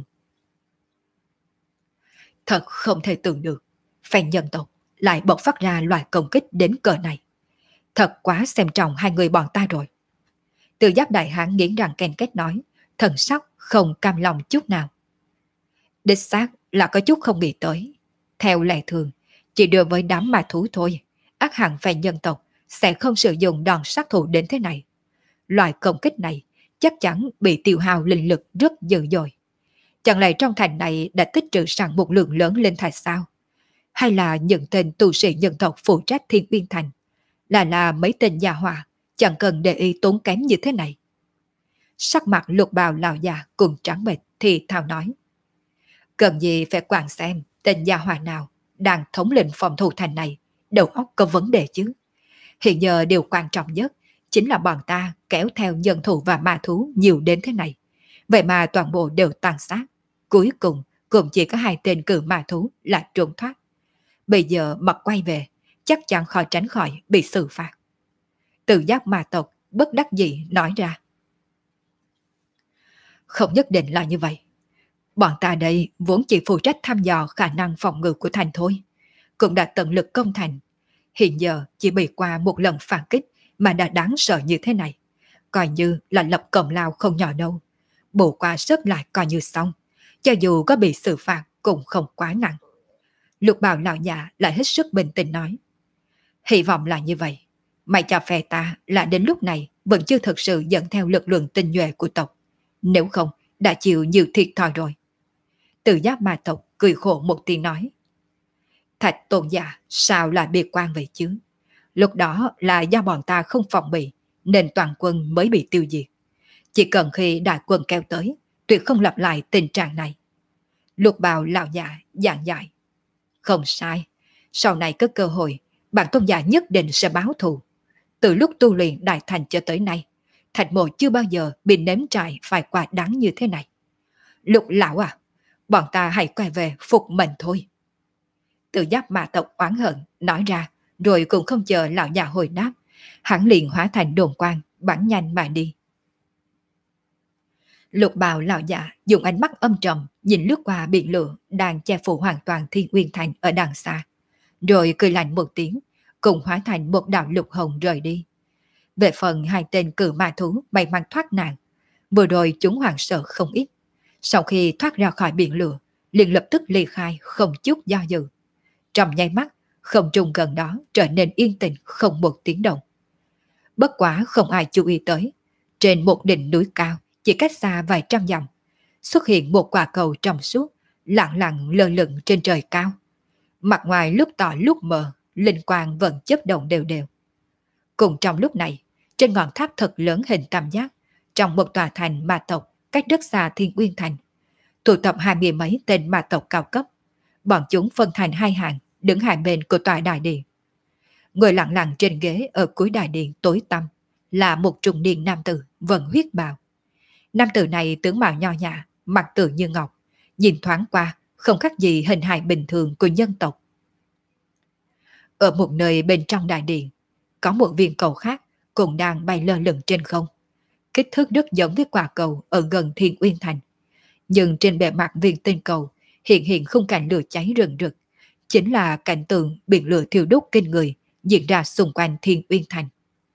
Thật không thể tưởng được, phe nhân tộc lại bộc phát ra loại công kích đến cỡ này. Thật quá xem trọng hai người bọn ta rồi. Tự Giác Đại Hán nghiến răng ken két nói, thần sắc không cam lòng chút nào. Đích xác là có chút không nghĩ tới. Theo lẽ thường, chỉ đưa với đám ma thú thôi, ắt hẳn phe nhân tộc sẽ không sử dụng đòn sát thủ đến thế này. Loại công kích này chắc chắn bị tiêu hao linh lực rất dữ dội. Chẳng lẽ trong thành này đã tích trữ sẵn một lượng lớn linh thạch sao? Hay là những tên tu sĩ nhân tộc phụ trách Thiên Uyên Thành? Là mấy tên gia hỏa, chẳng cần để ý tốn kém như thế này. Sắc mặt Lục Bào Lão Già cùng trắng bệch thì thào nói. Cần gì phải quản xem tên gia hỏa nào đang thống lĩnh phòng thủ thành này, đầu óc có vấn đề chứ. Hiện giờ điều quan trọng nhất chính là bọn ta kéo theo nhân thủ và ma thú nhiều đến thế này. Vậy mà toàn bộ đều tàn sát, cuối cùng cũng chỉ có hai tên cự ma thú là trốn thoát. Bây giờ mặt quay về, chắc chắn khó tránh khỏi bị xử phạt. Tự giác ma tộc bất đắc dĩ nói ra. Không nhất định là như vậy. Bọn ta đây vốn chỉ phụ trách thăm dò khả năng phòng ngự của thành thôi, cũng đã tận lực công thành. Hiện giờ chỉ bị qua một lần phản kích mà đã đáng sợ như thế này, coi như là lập công lao không nhỏ đâu. Bù qua sớt lại coi như xong, cho dù có bị xử phạt cũng không quá nặng. Lục Bào lão già lại hết sức bình tĩnh nói. Hy vọng là như vậy. Mày cho phe ta là đến lúc này vẫn chưa thực sự dẫn theo lực lượng tinh nhuệ của tộc. Nếu không, đã chịu nhiều thiệt thòi rồi. Tự giác ma tộc cười khổ một tiếng nói. Thạch tôn giả sao lại biệt quan vậy chứ? Lúc đó là do bọn ta không phòng bị, nên toàn quân mới bị tiêu diệt. Chỉ cần khi đại quân kéo tới, tuyệt không lặp lại tình trạng này. Lục Bào lão già giảng giải. Không sai, sau này có cơ hội, bản tôn giả nhất định sẽ báo thù. Từ lúc tu luyện đại thành cho tới nay, Thạch Mộ chưa bao giờ bị nếm trải phải quả đắng như thế này. Lục lão à, bọn ta hãy quay về phục mệnh thôi. Tự giác ma tộc oán hận nói ra, rồi cũng không chờ lão già hồi đáp, hắn liền hóa thành đồn quang bắn nhanh mà đi. Lục Bào lão già dùng ánh mắt âm trầm nhìn lướt qua biển lửa đang che phủ hoàn toàn Thiên Uyên Thành ở đằng xa, rồi cười lạnh một tiếng, cùng hóa thành một đạo lục hồng rời đi. Về phần hai tên cự ma thú may mắn thoát nạn, vừa rồi chúng hoảng sợ không ít. Sau khi thoát ra khỏi biển lửa, liền lập tức ly khai không chút do dự. Trong nháy mắt, không trung gần đó trở nên yên tĩnh không một tiếng động. Bất quá không ai chú ý tới, trên một đỉnh núi cao, chỉ cách xa vài trăm dặm, xuất hiện một quả cầu trong suốt, lặng lặng lơ lửng trên trời cao. Mặt ngoài lúc tỏ lúc mờ, linh quang vẫn chớp động đều đều. Cùng trong lúc này, trên ngọn tháp thật lớn hình tam giác, trong một tòa thành ma tộc cách rất xa Thiên Uyên Thành, tụ tập 20 mấy tên ma tộc cao cấp. Bọn chúng phân thành hai hàng, đứng hai bên của tòa đại điện. Ngồi lặng lặng trên ghế ở cuối đại điện tối tăm là một trung niên nam tử vận huyết bào. Nam tử này tướng mạo nho nhã, mặt tự như ngọc, nhìn thoáng qua không khác gì hình hài bình thường của nhân tộc. Ở một nơi bên trong đại điện, có một viên cầu khác cũng đang bay lơ lửng trên không. Kích thước rất giống với quả cầu ở gần Thiên Uyên Thành. Nhưng trên bề mặt viên tinh cầu hiện hiện khung cảnh lửa cháy rừng rực, chính là cảnh tượng biển lửa thiêu đốt kinh người diễn ra xung quanh Thiên Uyên Thành.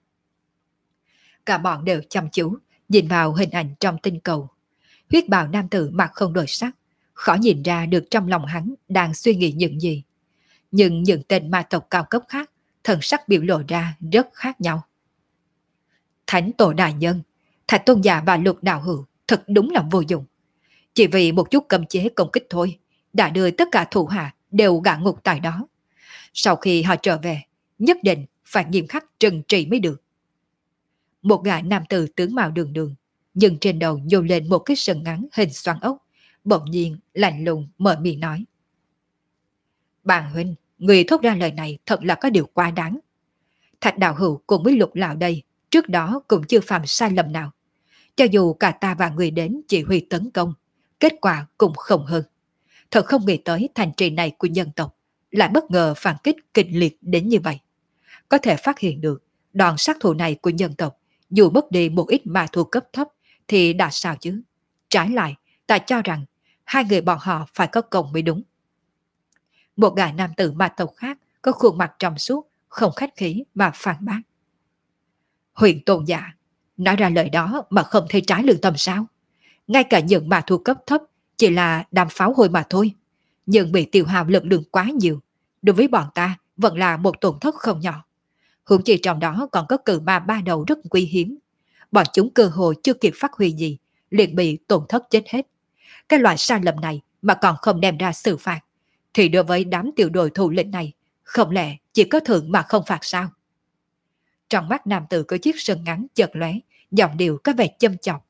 Cả bọn đều chăm chú nhìn vào hình ảnh trong tinh cầu. Huyết bào nam tử mặt không đổi sắc, khó nhìn ra được trong lòng hắn đang suy nghĩ những gì. Nhưng những tên ma tộc cao cấp khác, thần sắc biểu lộ ra rất khác nhau. Thánh tổ đại nhân, Thạch tôn giả và Lục đạo hữu thật đúng là vô dụng. Chỉ vì một chút cấm chế công kích thôi, đã đưa tất cả thủ hạ đều gã ngục tại đó. Sau khi họ trở về, nhất định phải nghiêm khắc trừng trị mới được. Một gã nam tử tướng mạo đường đường, nhưng trên đầu nhô lên một cái sừng ngắn hình xoắn ốc, bỗng nhiên lạnh lùng mở miệng nói. Bàn huynh, người thốt ra lời này thật là có điều quá đáng. Thạch đạo hữu cùng với Lục lão đây, trước đó cũng chưa phạm sai lầm nào. Cho dù cả ta và người đến chỉ huy tấn công, kết quả cũng không hơn. Thật không nghĩ tới thành trì này của nhân tộc lại bất ngờ phản kích kịch liệt đến như vậy. Có thể phát hiện được đòn sát thủ này của nhân tộc, dù mất đi một ít ma thu cấp thấp thì đã sao chứ. Trái lại, ta cho rằng hai người bọn họ phải có công mới đúng. Một gã nam tử ma tộc khác có khuôn mặt trong suốt, không khách khí mà phản bác. Huyền tôn giả, nói ra lời đó mà không thấy trái lương tâm sao? Ngay cả những ma thu cấp thấp chỉ là đám pháo hôi mà thôi, nhưng bị tiêu hao lực lượng quá nhiều, đối với bọn ta vẫn là một tổn thất không nhỏ. Huống chi trong đó còn có cự ma ba đầu rất quý hiếm. Bọn chúng cơ hội chưa kịp phát huy gì, liền bị tổn thất chết hết. Cái loại sai lầm này mà còn không đem ra xử phạt, thì đối với đám tiểu đội thủ lĩnh này, không lẽ chỉ có thưởng mà không phạt sao? Trong mắt nam tử có chiếc sừng ngắn chợt lóe, giọng điệu có vẻ châm chọc.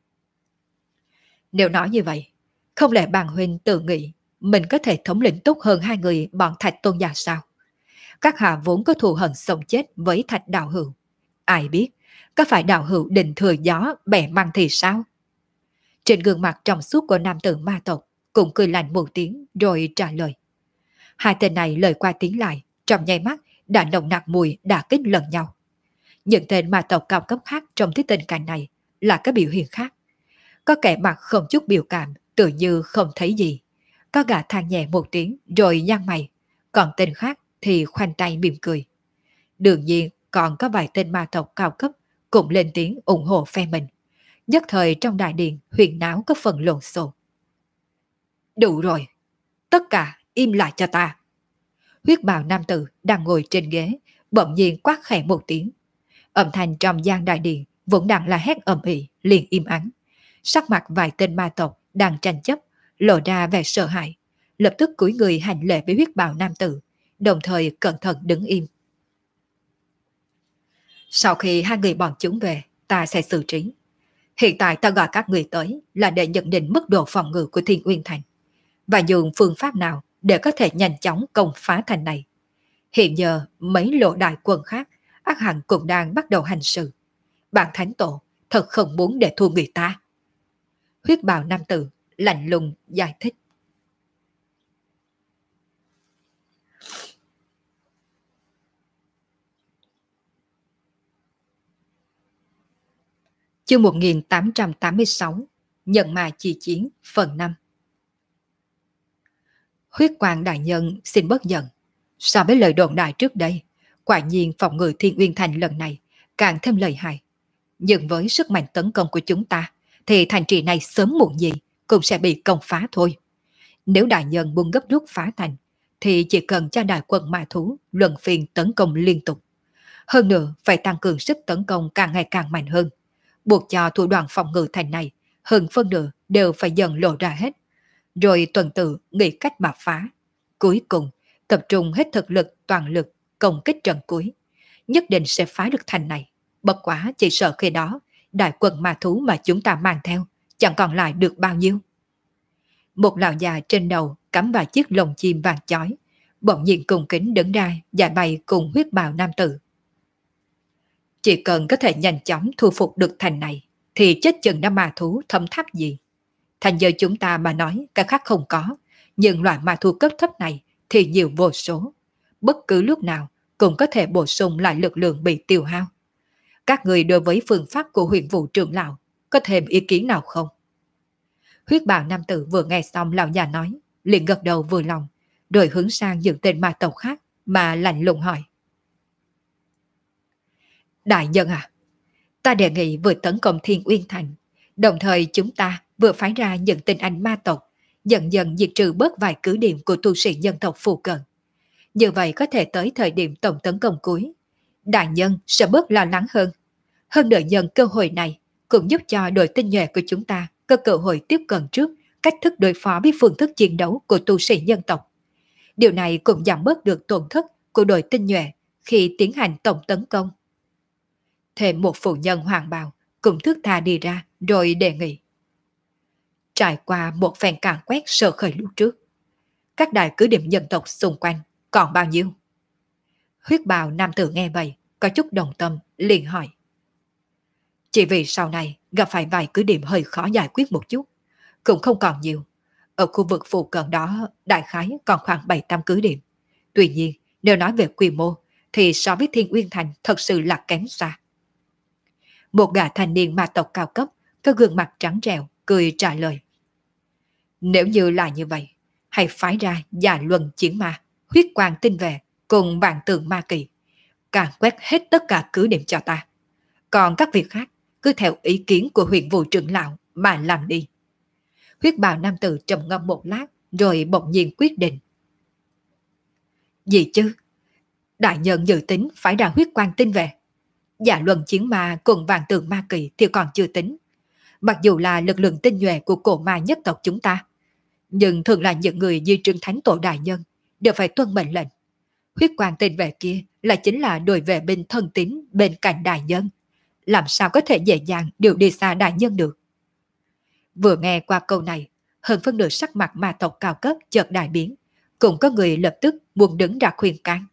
Nếu nói như vậy, không lẽ bàn huynh tự nghĩ mình có thể thống lĩnh tốt hơn hai người bọn Thạch tôn giả sao? Các hạ vốn có thù hận sống chết với Thạch đạo hữu. Ai biết, có phải đạo hữu định thừa gió bẻ măng thì sao? Trên gương mặt trong suốt của nam tử ma tộc cũng cười lạnh một tiếng rồi trả lời. Hai tên này lời qua tiếng lại, trong nháy mắt đã nồng nặc mùi đả kích lẫn nhau. Những tên ma tộc cao cấp khác trong cái tình cảnh này là cái biểu hiện khác. Có kẻ mặt không chút biểu cảm, tự như không thấy gì. Có gã than nhẹ một tiếng rồi nhăn mày, còn tên khác thì khoanh tay mỉm cười. Đương nhiên còn có vài tên ma tộc cao cấp cũng lên tiếng ủng hộ phe mình. Nhất thời trong đại điện huyền náo có phần lộn xộn. Đủ rồi, tất cả im lại cho ta. Huyết bào nam tử đang ngồi trên ghế, bỗng nhiên quát khẽ một tiếng. Âm thanh trong gian đại điện vốn đang là hét ầm ĩ liền im ắng. Sắc mặt vài tên ma tộc đang tranh chấp lộ ra vẻ sợ hãi, lập tức cúi người hành lễ với huyết bào nam tử, đồng thời cẩn thận đứng im. Sau khi hai người bọn chúng về, ta sẽ xử trí. Hiện tại ta gọi các người tới là để nhận định mức độ phòng ngự của Thiên Uyên Thành và dùng phương pháp nào để có thể nhanh chóng công phá thành này. Hiện giờ mấy lộ đại quân khác ắt hẳn cũng đang bắt đầu hành sự. Bạn Thánh Tổ thật không muốn để thua người ta. Huyết bào nam tử lạnh lùng giải thích. Chương 1886 Nhận mà chi chiến phần 5. Huyết quang đại nhân xin bất giận. So với lời đồn đại trước đây, quả nhiên phòng ngự Thiên Uyên Thành lần này càng thêm lợi hại. Nhưng với sức mạnh tấn công của chúng ta, thì thành trì này sớm muộn gì cũng sẽ bị công phá thôi. Nếu đại nhân muốn gấp rút phá thành, thì chỉ cần cho đại quân ma thú luân phiên tấn công liên tục. Hơn nữa, phải tăng cường sức tấn công càng ngày càng mạnh hơn. Buộc cho thủ đoạn phòng ngự thành này, hơn phân nửa đều phải dần lộ ra hết. Rồi tuần tự nghĩ cách mà phá. Cuối cùng, tập trung hết thực lực toàn lực công kích trận cuối. Nhất định sẽ phá được thành này. Bất quá chỉ sợ khi đó, đại quân ma thú mà chúng ta mang theo chẳng còn lại được bao nhiêu. Một lão già trên đầu cắm vào chiếc lồng chim vàng chói, bỗng nhiên cùng kính đứng ra giải bày cùng huyết bào nam tử. Chỉ cần có thể nhanh chóng thu phục được thành này, thì chết chừng đã ma thú thâm tháp gì. Thành giờ chúng ta mà nói cái khác không có, nhưng loại ma thú cấp thấp này thì nhiều vô số. Bất cứ lúc nào cũng có thể bổ sung lại lực lượng bị tiêu hao. Các người đối với phương pháp của Huyền Vũ trưởng lão có thêm ý kiến nào không? Huyết bào nam tử vừa nghe xong lão già nói, liền gật đầu vừa lòng, rồi hướng sang những tên ma tộc khác mà lạnh lùng hỏi. Đại nhân à, ta đề nghị vừa tấn công Thiên Uyên Thành, đồng thời chúng ta vừa phái ra những tên anh ma tộc, dần dần diệt trừ bớt vài cứ điểm của tu sĩ nhân tộc phù cận. Như vậy có thể tới thời điểm tổng tấn công cuối, đại nhân sẽ bớt lo lắng hơn. Hơn nữa nhân cơ hội này cũng giúp cho đội tinh nhuệ của chúng ta có cơ hội tiếp cận trước cách thức đối phó với phương thức chiến đấu của tu sĩ nhân tộc. Điều này cũng giảm bớt được tổn thất của đội tinh nhuệ khi tiến hành tổng tấn công. Thêm một phụ nhân hoàng bào cũng thước tha đi ra rồi đề nghị. Trải qua một phen càn quét sơ khởi lúc trước, các đại cứ điểm dân tộc xung quanh còn bao nhiêu? Huyết bào nam tử nghe vậy, có chút đồng tâm, liền hỏi. Chỉ vì sau này gặp phải vài cứ điểm hơi khó giải quyết một chút, cũng không còn nhiều. Ở khu vực phụ cận đó, đại khái còn khoảng 7-8 cứ điểm. Tuy nhiên, nếu nói về quy mô, thì so với Thiên Uyên Thành thật sự là kém xa. Một gã thanh niên ma tộc cao cấp, có gương mặt trắng trẻo, cười trả lời. Nếu như là như vậy, hãy phái ra Già Luân Chiến Ma, Huyết Quang Tinh Vệ cùng Vạn Tượng Ma Kỳ, càn quét hết tất cả cứ điểm cho ta. Còn các việc khác, cứ theo ý kiến của Huyền Vũ trưởng lão mà làm đi. Huyết bào nam tử trầm ngâm một lát, rồi bỗng nhiên quyết định. Gì chứ? Đại nhân dự tính phải ra Huyết Quang Tinh Vệ. Dạ Luân Chiến Ma cùng Vạn Tượng Ma Kỳ thì còn chưa tính. Mặc dù là lực lượng tinh nhuệ của cổ ma nhất tộc chúng ta, nhưng thường là những người di trưng thánh tổ đại nhân đều phải tuân mệnh lệnh. Huyết Quang Tinh Vệ kia là chính là đội vệ binh thân tín bên cạnh đại nhân, làm sao có thể dễ dàng điều đi xa đại nhân được. Vừa nghe qua câu này, hơn phân nửa sắc mặt ma tộc cao cấp chợt đại biến, cũng có người lập tức muốn đứng ra khuyên can.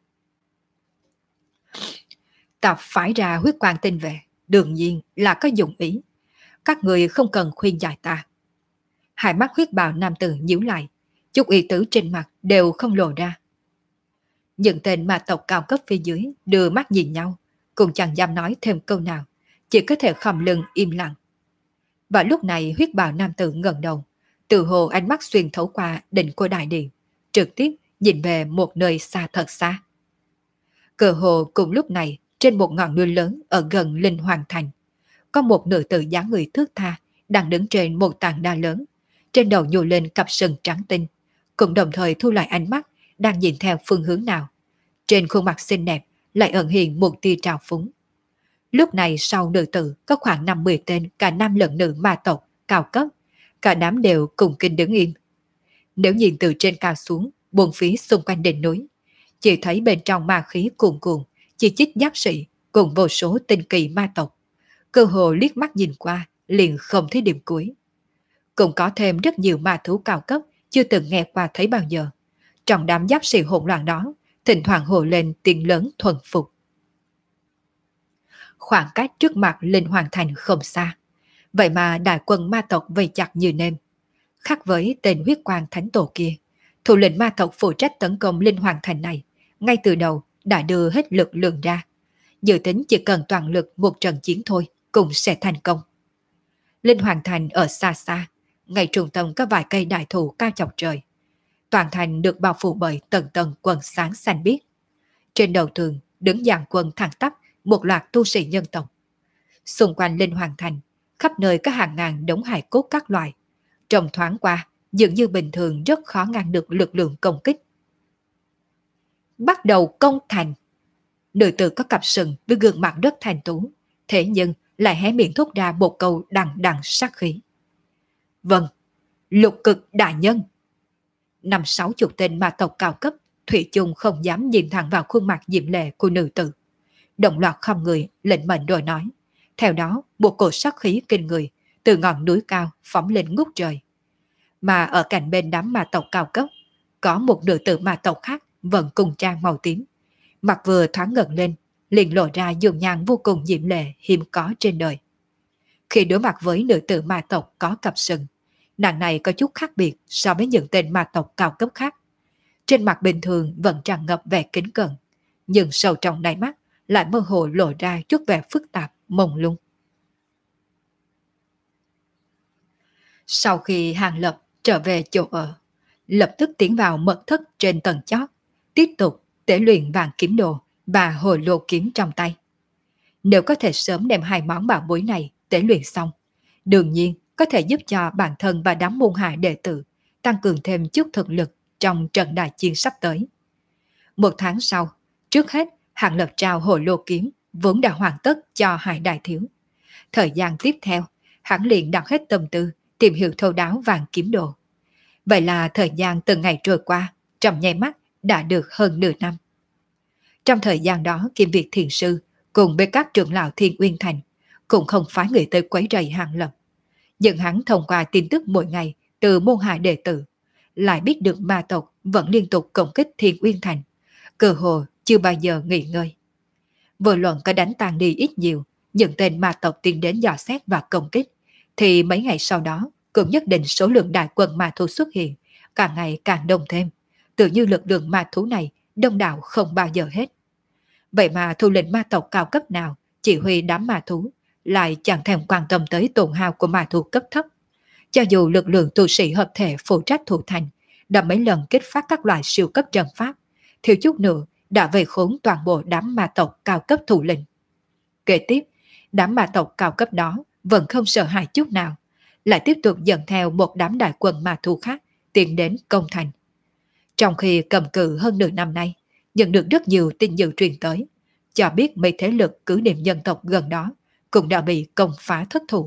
Ta phải ra Huyết Quang Tinh Vệ, đương nhiên là có dụng ý. Các người không cần khuyên giải ta. Hai mắt huyết bào nam tử nhíu lại, chút ý tứ trên mặt đều không lộ ra. Những tên ma tộc cao cấp phía dưới đưa mắt nhìn nhau, cũng chẳng dám nói thêm câu nào, chỉ có thể khom lưng im lặng. Và lúc này huyết bào nam tử ngẩng đầu, tự hồ ánh mắt xuyên thấu qua đỉnh của đại điện, trực tiếp nhìn về một nơi xa thật xa. Cơ hồ cùng lúc này, trên một ngọn núi lớn ở gần Linh Hoàng Thành, có một nữ tử dáng người thướt tha đang đứng trên một tảng đá lớn, trên đầu nhô lên cặp sừng trắng tinh, cũng đồng thời thu lại ánh mắt đang nhìn theo phương hướng nào. Trên khuôn mặt xinh đẹp lại ẩn hiện một tia trào phúng. Lúc này sau nữ tử có khoảng 50 tên cả nam lẫn nữ ma tộc cao cấp, cả đám đều cùng kinh đứng im. Nếu nhìn từ trên cao xuống, buồn phía xung quanh đỉnh núi, chỉ thấy bên trong ma khí cuồn cuộn, chỉ chích giáp sĩ cùng vô số tinh kỳ ma tộc. Cơ hồ liếc mắt nhìn qua, liền không thấy điểm cuối. Cũng có thêm rất nhiều ma thú cao cấp chưa từng nghe qua thấy bao giờ. Trong đám giáp sĩ hỗn loạn đó, thỉnh thoảng hồ lên tiếng lớn thuần phục. Khoảng cách trước mặt Linh Hoàng Thành không xa. Vậy mà đại quân ma tộc vây chặt như nêm. Khác với tên huyết quang thánh tổ kia, thủ lĩnh ma tộc phụ trách tấn công Linh Hoàng Thành này, ngay từ đầu đã đưa hết lực lượng ra. Dự tính chỉ cần toàn lực một trận chiến thôi, cũng sẽ thành công. Linh Hoàng Thành ở xa xa, ngay trung tâm có vài cây đại thụ cao chọc trời. Toàn thành được bao phủ bởi tầng tầng quần sáng xanh biếc. Trên đầu tường đứng dàn quân thẳng tắp một loạt tu sĩ nhân tộc. Xung quanh Linh Hoàng Thành, khắp nơi có hàng ngàn đống hài cốt các loại. Trông thoáng qua, dường như bình thường rất khó ngăn được lực lượng công kích. Bắt đầu công thành. Nữ tử có cặp sừng với gương mặt rất thành tú, thế nhưng lại hé miệng thốt ra một câu đằng đằng sát khí. Vâng, lục cực đại nhân. 50-60 tên ma tộc cao cấp, thủy chung không dám nhìn thẳng vào khuôn mặt diễm lệ của nữ tử. Đồng loạt không người, lệnh mệnh rồi nói. Theo đó, một cổ sát khí kinh người từ ngọn núi cao phóng lên ngút trời. Mà ở cạnh bên đám ma tộc cao cấp, có một nữ tử ma tộc khác vẫn cùng trang màu tím. Mặt vừa thoáng ngẩng lên, liền lộ ra dung nhan vô cùng diễm lệ hiếm có trên đời. Khi đối mặt với nữ tử ma tộc có cặp sừng, nàng này có chút khác biệt so với những tên ma tộc cao cấp khác. Trên mặt bình thường vẫn tràn ngập vẻ kính cẩn, nhưng sâu trong đáy mắt lại mơ hồ lộ ra chút vẻ phức tạp, mông lung. Sau khi Hàng Lập trở về chỗ ở, lập tức tiến vào mật thất trên tầng chót, tiếp tục tế luyện vàng kiếm đồ và hồi lô kiếm trong tay. Nếu có thể sớm đem hai món bảo bối này tế luyện xong, đương nhiên có thể giúp cho bản thân và đám môn hạ đệ tử tăng cường thêm chút thực lực trong trận đại chiến sắp tới. 1 tháng sau, trước hết Hàng Lập trao hồi lô kiếm vốn đã hoàn tất cho Hải đại thiếu. Thời gian tiếp theo, hắn liền đặt hết tâm tư tìm hiểu thấu đáo vàng kiếm đồ. Vậy là thời gian từng ngày trôi qua, trong nháy mắt đã được hơn nửa năm. Trong thời gian đó, Kim Việt Thiền Sư cùng với các trưởng lão Thiên Uyên Thành cũng không phái người tới quấy rầy Hàng Lập. Nhưng hắn thông qua tin tức mỗi ngày từ môn hạ đệ tử, lại biết được ma tộc vẫn liên tục công kích Thiên Uyên Thành, cơ hồ chưa bao giờ nghỉ ngơi. Vô luận có đánh tan đi ít nhiều, những tên ma tộc tiến đến dò xét và công kích, thì mấy ngày sau đó cũng nhất định số lượng đại quân ma thú xuất hiện, càng ngày càng đông thêm, tự như lực lượng ma thú này đông đảo không bao giờ hết. Vậy mà thủ lĩnh ma tộc cao cấp nào chỉ huy đám ma thú lại chẳng thèm quan tâm tới tổn hao của ma thú cấp thấp. Cho dù lực lượng tu sĩ hợp thể phụ trách thủ thành đã mấy lần kích phát các loại siêu cấp trận pháp, thiếu chút nữa đã vây khốn toàn bộ đám ma tộc cao cấp thủ lĩnh. Kế tiếp, đám ma tộc cao cấp đó vẫn không sợ hãi chút nào, lại tiếp tục dẫn theo một đám đại quân ma thú khác tiến đến công thành. Trong khi cầm cự hơn nửa năm nay, nhận được rất nhiều tin dữ truyền tới, cho biết mấy thế lực cứ điểm dân tộc gần đó cũng đã bị công phá thất thủ.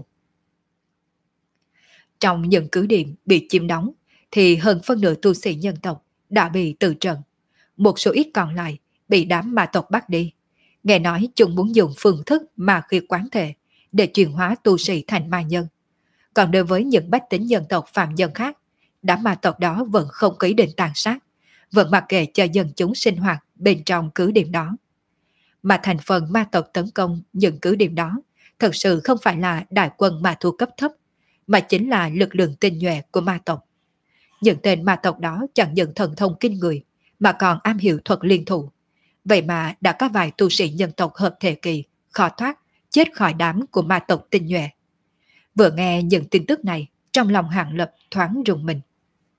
Trong những cứ điểm bị chiếm đóng, thì hơn phân nửa tu sĩ nhân tộc đã bị từ trận. Một số ít còn lại bị đám ma tộc bắt đi. Nghe nói chúng muốn dùng phương thức ma khí quán thể để chuyển hóa tu sĩ thành ma nhân. Còn đối với những bách tính dân tộc phạm nhân khác, đám ma tộc đó vẫn không có ý định tàn sát, vẫn mặc kệ cho dân chúng sinh hoạt bên trong cứ điểm đó. Mà thành phần ma tộc tấn công những cứ điểm đó thật sự không phải là đại quân ma thú cấp thấp, mà chính là lực lượng tinh nhuệ của ma tộc. Những tên ma tộc đó chẳng những thần thông kinh người, mà còn am hiểu thuật liên thủ. Vậy mà đã có vài tu sĩ nhân tộc hợp thể kỳ khó thoát, chết khỏi đám của ma tộc tinh nhuệ. Vừa nghe những tin tức này, trong lòng Hàng Lập thoáng rùng mình.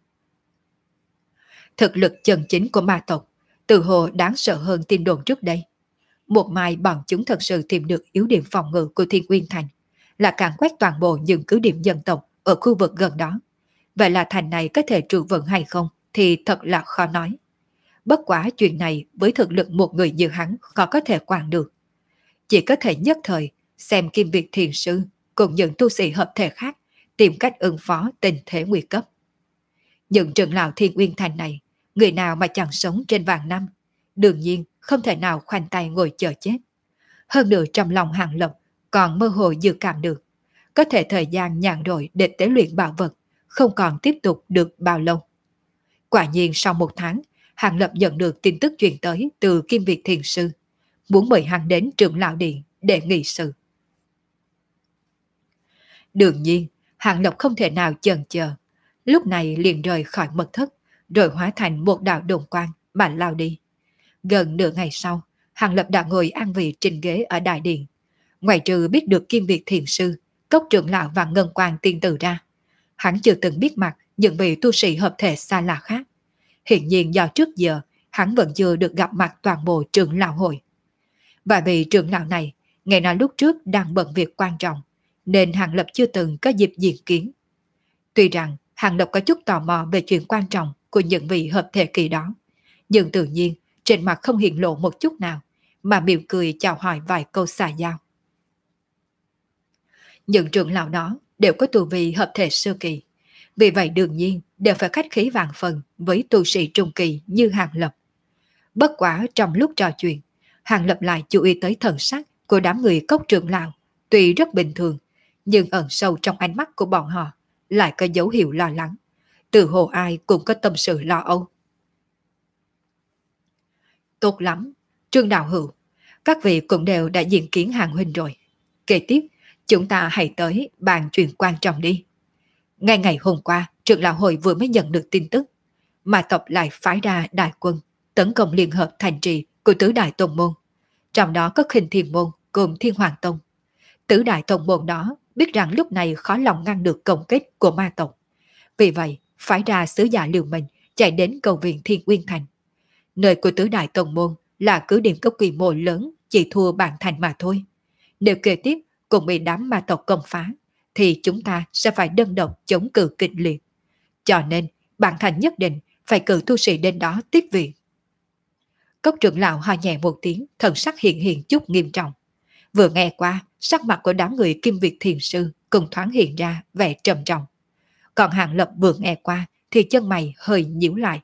Thực lực chân chính của ma tộc, từ hồ đáng sợ hơn tin đồn trước đây. Một mai bọn chúng thật sự tìm được yếu điểm phòng ngự của Thiên Uyên Thành, là càn quét toàn bộ những cứ điểm dân tộc ở khu vực gần đó. Vậy là thành này có thể trụ vững hay không thì thật là khó nói. Bất quá chuyện này với thực lực một người như hắn khó có thể quản được. Chỉ có thể nhất thời xem Kim Việt Thiền Sư cùng những tu sĩ hợp thể khác tìm cách ứng phó tình thế nguy cấp. Những trưởng lão Thiên Uyên Thành này, người nào mà chẳng sống trên vạn năm, đương nhiên không thể nào khoanh tay ngồi chờ chết. Hơn nữa trong lòng Hàng Lập còn mơ hồ dự cảm được, có thể thời gian nhàn rỗi để tế luyện bảo vật không còn tiếp tục được bao lâu. Quả nhiên sau một tháng, Hàng Lập nhận được tin tức truyền tới từ Kim Việt Thiền Sư, muốn mời hắn đến trưởng lão điện để nghị sự. Đương nhiên, Hàng Lập không thể nào chần chờ, lúc này liền rời khỏi mật thất, rồi hóa thành một đạo đồn quang mà lao đi. Gần nửa ngày sau, Hàng Lập đã ngồi an vị trên ghế ở đại điện. Ngoài trừ biết được Kim Việt Thiền Sư, Cốc trưởng lão và Ngân Quang tiên tử ra, hắn chưa từng biết mặt những vị tu sĩ hợp thể xa lạ khác. Hiện nhiên do trước giờ, hắn vẫn chưa được gặp mặt toàn bộ trưởng lão hội. Và vì trưởng lão này, ngày nói lúc trước đang bận việc quan trọng, nên Hàng Lập chưa từng có dịp diện kiến. Tuy rằng Hàng Lập có chút tò mò về chuyện quan trọng của những vị hợp thể kỳ đó, nhưng tự nhiên trên mặt không hiện lộ một chút nào, mà mỉm cười chào hỏi vài câu xà giao. Những trưởng lão đó đều có tu vi hợp thể sơ kỳ, vì vậy đương nhiên đều phải khách khí vạn phần với tu sĩ trung kỳ như Hàng Lập. Bất quá trong lúc trò chuyện, Hàng Lập lại chú ý tới thần sắc của đám người Cốc trưởng lão, tuy rất bình thường, nhưng ẩn sâu trong ánh mắt của bọn họ lại có dấu hiệu lo lắng. Từ hồ ai cũng có tâm sự lo âu. Tốt lắm, Trương Đạo Hữu, các vị cũng đều đã diện kiến Hàng huynh rồi. Kế tiếp, chúng ta hãy tới bàn chuyện quan trọng đi. Ngay ngày hôm qua, trưởng lão hội vừa mới nhận được tin tức, mà tộc lại phái ra đại quân tấn công liên hợp thành trì của tứ đại tông môn, trong đó có Khinh Thiên môn cùng Thiên Hoàng tông. Tứ đại tông môn đó biết rằng lúc này khó lòng ngăn được công kích của ma tộc, vì vậy phái ra sứ giả liều mình chạy đến cầu viện Thiên Uyên Thành. Nơi của tứ đại tông môn là cứ điểm có quy mô lớn, chỉ thua bản thành mà thôi. Nếu kế tiếp cùng bị đám ma tộc công phá, thì chúng ta sẽ phải đơn độc chống cự kịch liệt. Cho nên, bản thành nhất định phải cử tu sĩ đến đó tiếp viện. Cốc trưởng lão ho nhẹ một tiếng, thần sắc hiện hiện chút nghiêm trọng. Vừa nghe qua, sắc mặt của đám người Kim Việt Thiền Sư cùng thoáng hiện ra vẻ trầm trọng. Còn Hàng Lập vừa nghe qua thì chân mày hơi nhíu lại.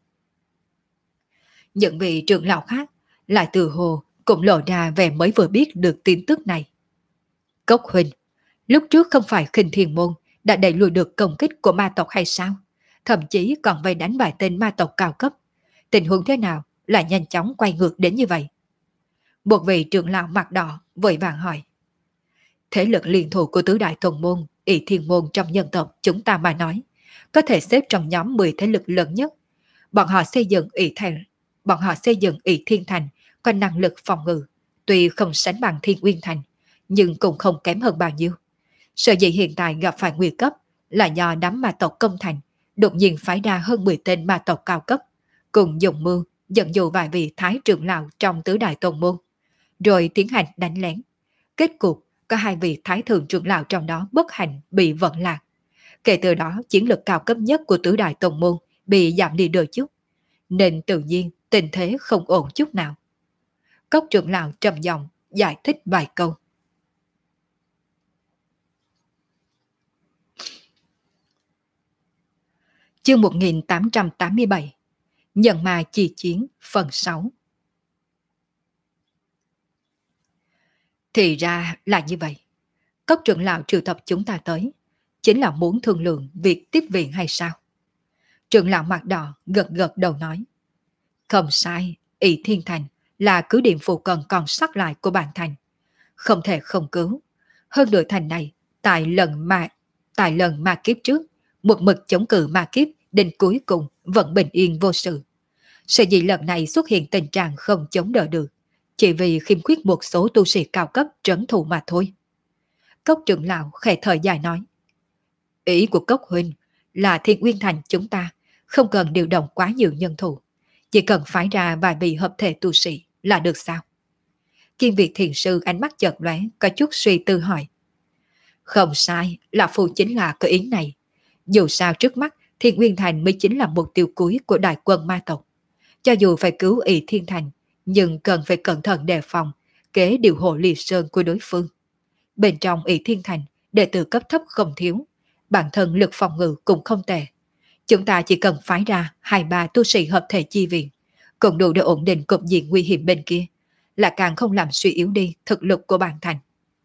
Những vị trưởng lão khác lại từ hồ cũng lộ ra vẻ mới vừa biết được tin tức này. Cốc huynh, lúc trước không phải Khinh Thiên môn đã đẩy lùi được công kích của ma tộc hay sao? Thậm chí còn vây đánh bại tên ma tộc cao cấp. Tình huống thế nào lại nhanh chóng quay ngược đến như vậy? Một vị trưởng lão mặt đỏ vội vàng hỏi. Thế lực liên thủ của tứ đại tông môn, Ỷ Thiên môn trong nhân tộc chúng ta mà nói, có thể xếp trong nhóm 10 thế lực lớn nhất. Bọn họ xây dựng Ỷ Thiên Thành có năng lực phòng ngự, tuy không sánh bằng Thiên Uyên Thành, nhưng cũng không kém hơn bao nhiêu. Sở dĩ hiện tại gặp phải nguy cấp là do đám ma tộc công thành đột nhiên phái ra hơn 10 tên ma tộc cao cấp, cùng dùng mưu dẫn dụ vài vị thái trưởng lão trong tứ đại tông môn, rồi tiến hành đánh lén. Kết cục có hai vị thái thượng trưởng lão trong đó bất hạnh bị vận lạc. Kể từ đó chiến lực cao cấp nhất của tứ đại tông môn bị giảm đi đôi chút, nên tự nhiên tình thế không ổn chút nào. Cốc trưởng lão trầm giọng giải thích vài câu. Chương 1887 Nhận ma chi chiến phần 6. Thì ra là như vậy. Cốc trưởng lão triệu tập chúng ta tới, chính là muốn thương lượng việc tiếp viện hay sao? Trưởng lão mặt đỏ gật gật đầu nói. Không sai, Ỷ Thiên Thành là cứ điểm phụ cận còn sót lại của bản thành. Không thể không cứu. Hơn nữa thành này, tại lần ma kiếp trước, một mực chống cự ma kiếp đến cuối cùng vẫn bình yên vô sự. Sở dĩ lần này xuất hiện tình trạng không chống đỡ được, chỉ vì khiếm khuyết một số tu sĩ cao cấp trấn thủ mà thôi. Cốc trưởng lão khẽ thở dài nói, ý của Cốc huynh là Thiên Nguyên Thành chúng ta không cần điều động quá nhiều nhân thủ, chỉ cần phái ra vài vị hợp thể tu sĩ là được sao? Kiên Việt thiền sư ánh mắt chợt lóe, có chút suy tư hỏi. Không sai, là phu chính là cái ý này. Dù sao trước mắt Thiên Nguyên Thành mới chính là mục tiêu cuối của đại quân ma tộc. Cho dù phải cứu Ỷ Thiên Thành, nhưng cần phải cẩn thận đề phòng kế điều hộ Lì Sơn của đối phương. Bên trong Ỷ Thiên Thành, đệ tử cấp thấp không thiếu, bản thân lực phòng ngự cũng không tệ. Chúng ta chỉ cần phái ra 2-3 tu sĩ hợp thể chi viện, cũng đủ để ổn định cục diện nguy hiểm bên kia, là càng không làm suy yếu đi thực lực của bản thành.